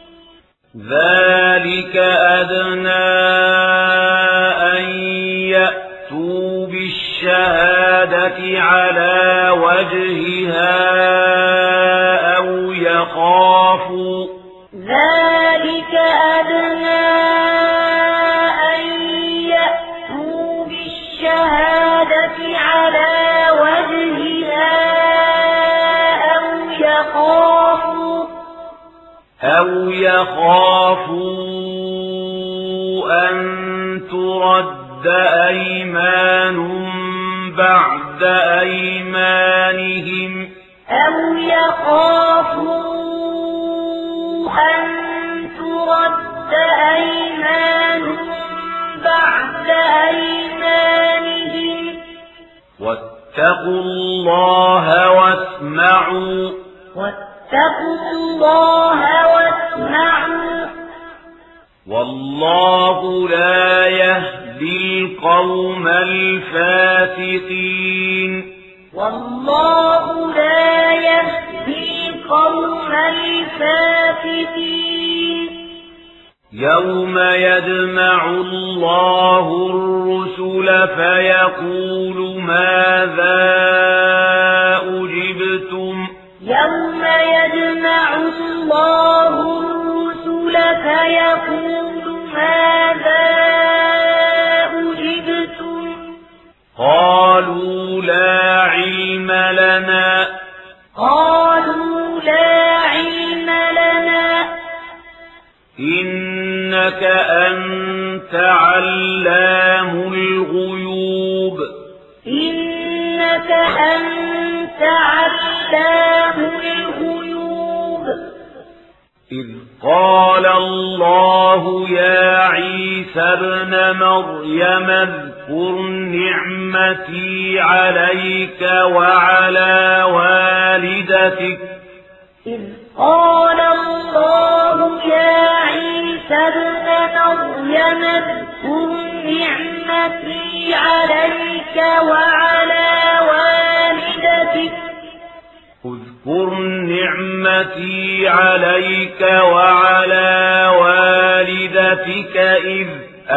ذلك أدنى أن يأتوا بالشهادة على وجهها أو يخافوا ذلك أدنى أن يأتوا بالشهادة على وجهها أو يخافوا أو يخافوا أن ترد أيمان بعد أيمانهم أو يخافوا أن ترد أيمان بعد أيمانهم واتقوا الله واسمعوا واتقوا الله واسمعوا والله لا يهدي القوم الفاسقين والله لا يهدي القوم الفاسقين يوم يجمع الله الرسل فيقول ماذا أجبتم يوم يجمع الله الرسل فيقول ماذا أجبتم قالوا لا إنك أنت علام الغيوب إنك أنت علام الغيوب إذ قال الله يا عيسى ابن مريم اذكر نعمتي عليك وعلى والدتك إذ قال الله يا عيسى ابن مريم اذكر نعمتي عليك وعلى والدتك اذكر نعمتي عليك وعلى والدتك إذ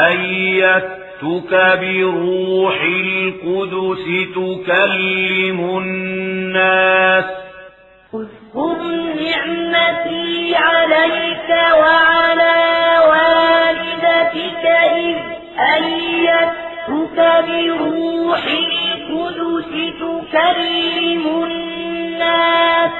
أيدتك بروح القدس تكلم الناس اذكر نعمتي عليك وعلى والدتك إذ أيدتك بروح القدس تكلم الناس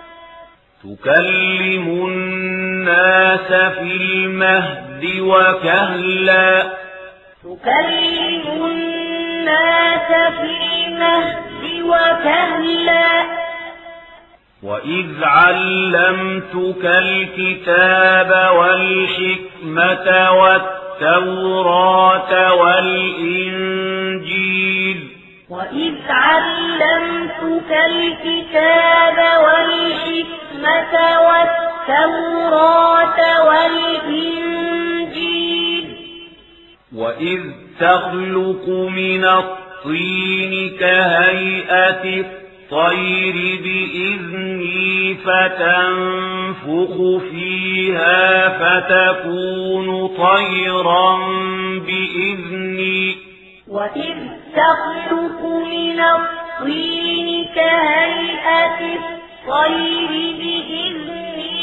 تكلم الناس في المهد وكهلا تكلم الناس في المهد وكهلا وإذ علمتك الكتاب والحكمة والتوراة والإنجيل وإذ علمتك الكتاب والحكمة والتوراة والإنجيل وإذ تخلق من الطين كهيئة الطير بإذني فتنفخ فيها فتكون طيرا بإذني وإذ تخلق من الطين كهيئة الطير بإذني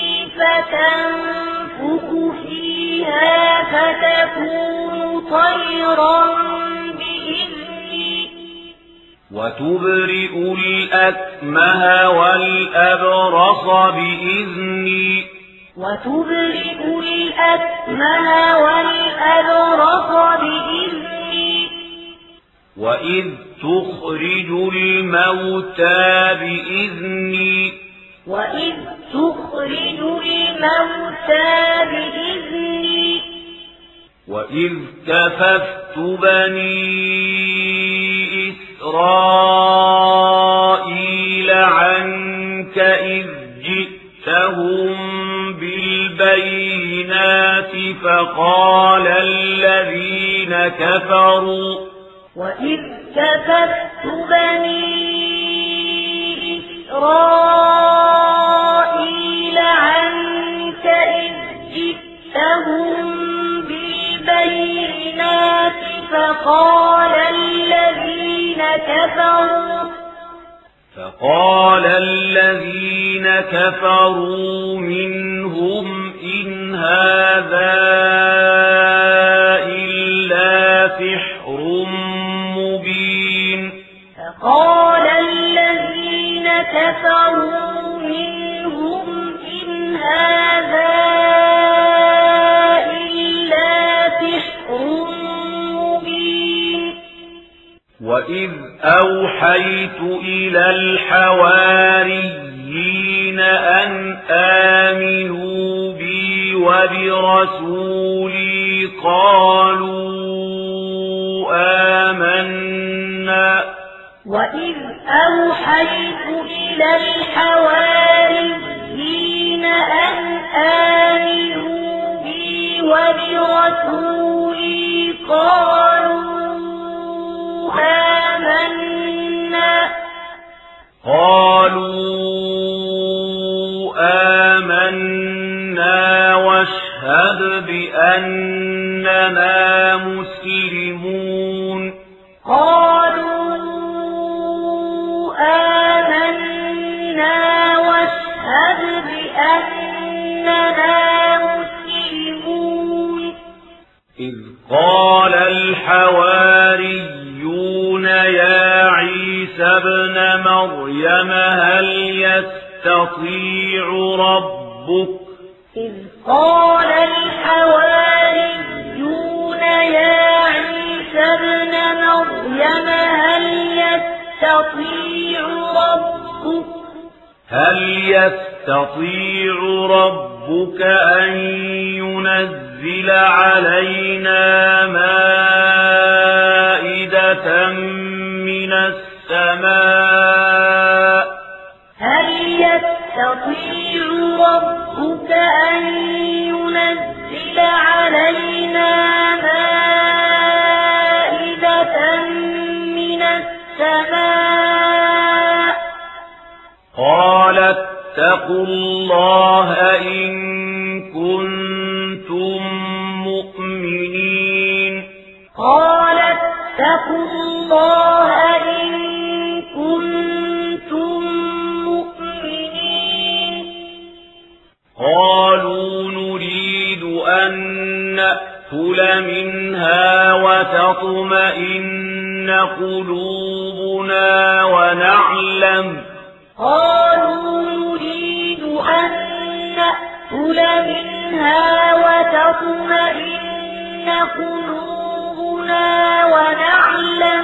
فتنفخ فيها فتكون طيرا بإذني وتبرئ الأكمه والأبرص بإذني وتبرئ الأكمه والأبرص بإذني وإذ تخرج الموتى بإذني وإذ تخرج الموتى بإذني وإذ كففت بني إسرائيل عنك إذ جئتهم بالبينات فقال الذين كفروا وإذ كففت بني إسرائيل عنك إذ جئتهم بالبينات فقال الذين كفروا فقال الذين كفروا منهم إن هذا إلا سحر مبين فقال الذين كفروا منهم إن هذا إلا سحر مبين وإذ أوحيت إلى الحواريين أن آمنوا بي وبرسولي قالوا آمنا وإذ أوحيت إلى الحواريين أن آمنوا بي وبرسولي قالوا آمنا قالوا آمنا واشهد بأننا مسلمون قالوا آمنا واشهد بأننا مسلمون إذ قال الحواريون يا عيسى ابن مريم هل يستطيع ربك إذ قال الحواريون يا عيسى ابن مريم هل يستطيع ربك هل يستطيع ربك أن ينزل علينا مائدة من السماء هل يستطيع ربك أن ينزل علينا مائدة من السماء قال اتقوا الله إن كنتم مؤمنين قال اتقوا الله إن كنتم مؤمنين قالوا نريد أن نأكل منها وتطمئن قلوبنا ونعلم قالوا نريد أن نأكل منها وتطمئن قلوبنا ونعلم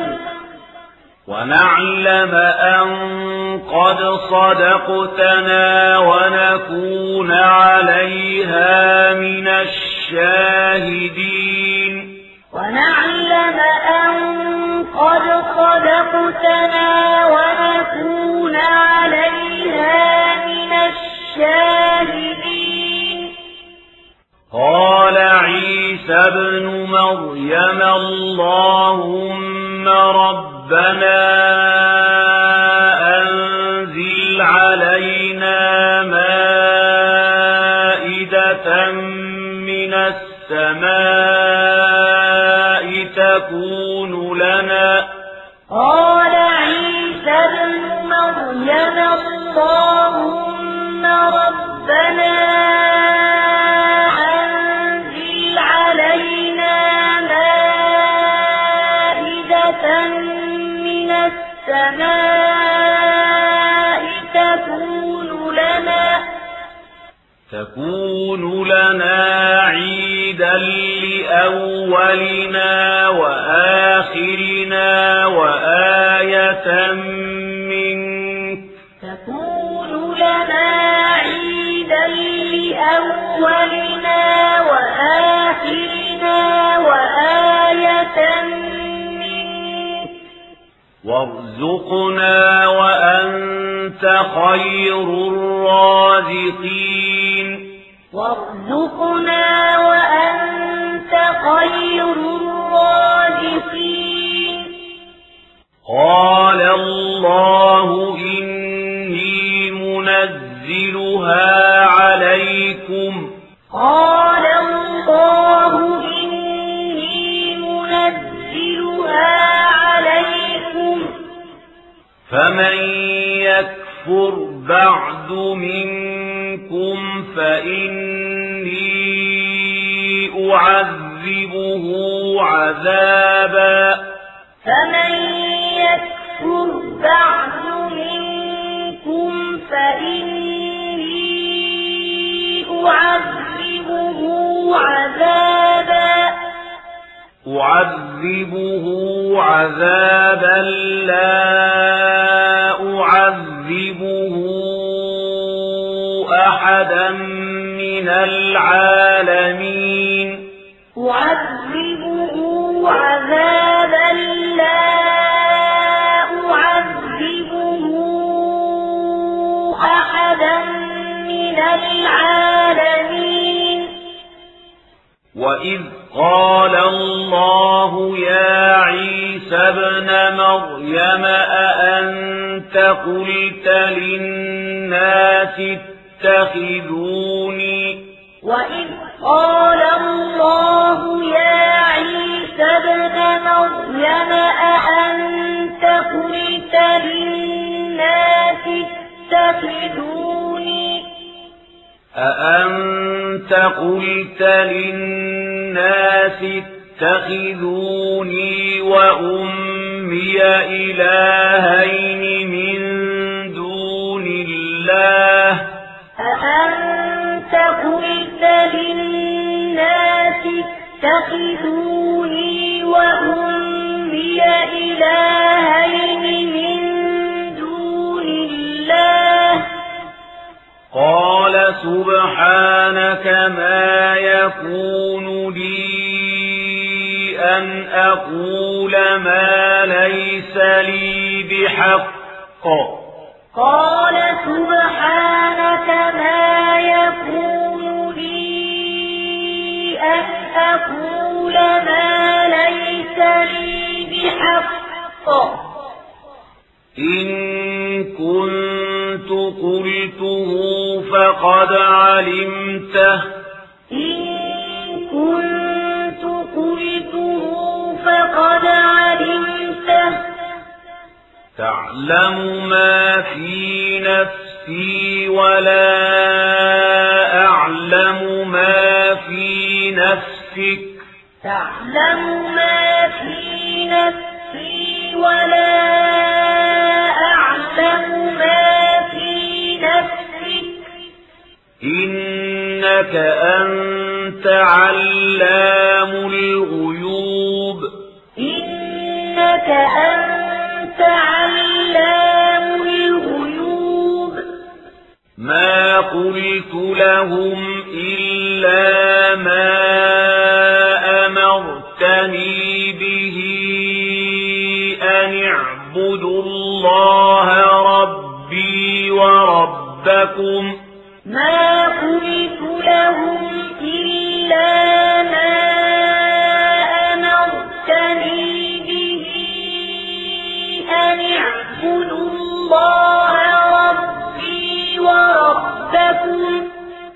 ونعلم أن قد صدقتنا ونكون عليها من الشاهدين ونعلم أن قد صدقتنا ونكون عليها من الشاهدين قال عيسى ابن مريم اللهم ربنا أنزل علينا مائدة من السماء تكون لنا قال عيسى ابن مريم اللهم ربنا أنزل علينا مائدة من السماء تكون لنا تكون لنا عيدا لأولنا وآخرنا وآية منك تكون لنا عيدا لأولنا وآخرنا وآية منك وارزقنا وأنت خير الرازقين وارزقنا وأنت خير الرازقين قال الله إني منزلها عليكم قال الله إني منزلها عليكم فمن يكفر بعد منكم فإني أعذبه عذابا فمن يكفر بعد منكم فإني أعذبه عذابا أعذبه عذابا لا أعذبه أحدا من العالمين أعذبه عذابا لا أعذبه أحدا من العالمين وإذ قال الله يا عيسى ابن مريم أأنت قلت للناس اتخذوني وإذ قال الله يا عيسى ابن مريم أأنت قلت للناس اتخذوني أأنت قلت للناس اتخذوني وأمي إلهين من دون الله أأنت قلت للناس اتخذوني إلهين من دون الله قال سبحانك ما يكون لي أن أقول ما ليس لي بحق قال سبحانك ما يكون لي أن أقول ما ليس لي بحق إن كنت قلته فقد علمته إن كنت قلته فقد علمته تعلم ما في نفسي ولا أعلم ما في نفسك تعلم ما في نفسي ولا أعلم ما في نفسك إنك أنت علام الغيوب إنك أنت علام الغيوب ما قلت لهم إلا ما أمرتني به أن اعبدوا الله ربي وربكم ما قلت لهم إلا ما أمرتني به أن اعبدوا الله ربي وربكم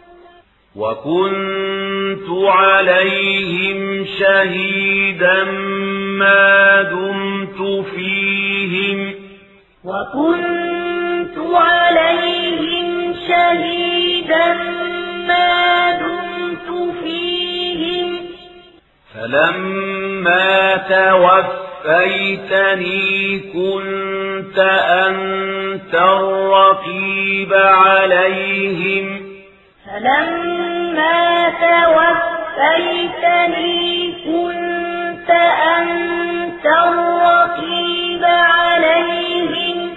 وكنت عليهم شهيدا ما دمت فيهم وكنت عليهم شهيدا ما دمت فيهم فلما توفيتني كنت أنت الرقيب عليهم فلما توفيتني كنت أنت الرقيب عليهم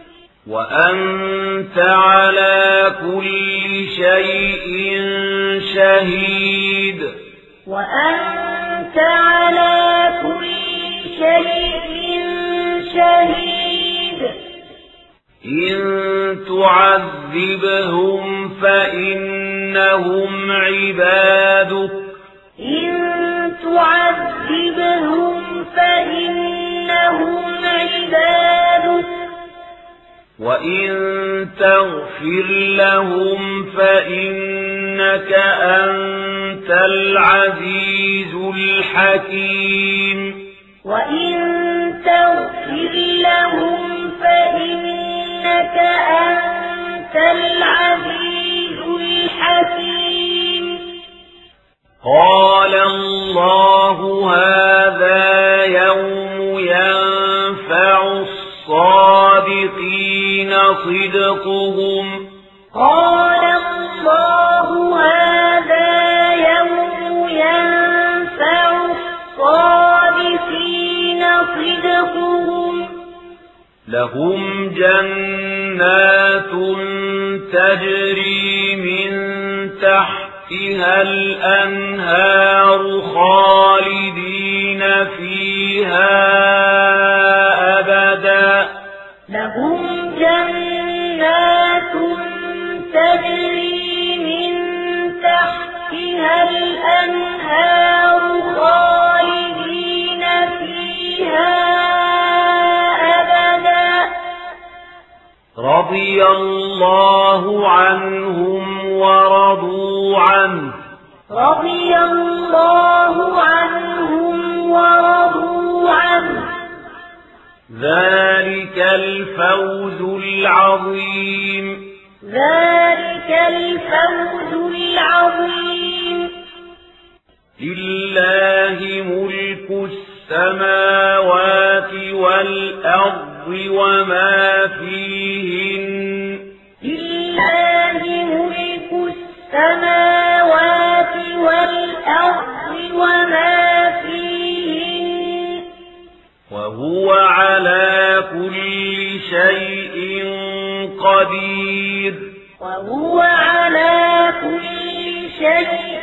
وأنت على كل شيء شهيد وأنت على كل شيء شهيد إن تعذبهم فإنهم عبادك إن تعذبهم فإنهم عبادك وإن تغفر لهم فإنك أنت العزيز الحكيم وإن تغفر لهم فإنك أنت العزيز الحكيم قال الله هذا يوم ينفع الصادقين صدقهم قال الله هذا يوم ينفع الصادقين صدقهم لهم جنات تجري من تحتها الأنهار خالدين فيها أبدا لهم جنات تجري من تحتها الأنهار خالدين فيها أبدا رضي الله عنهم ورضوا عنه رضي الله عنهم ورضوا عنه ذلك الفوز العظيم ذلك الفوز العظيم لله ملك السماوات والأرض وما فيهن لله ملك السماوات والأرض وما فيهن وهو على كل شيء قدير وهو على كل شيء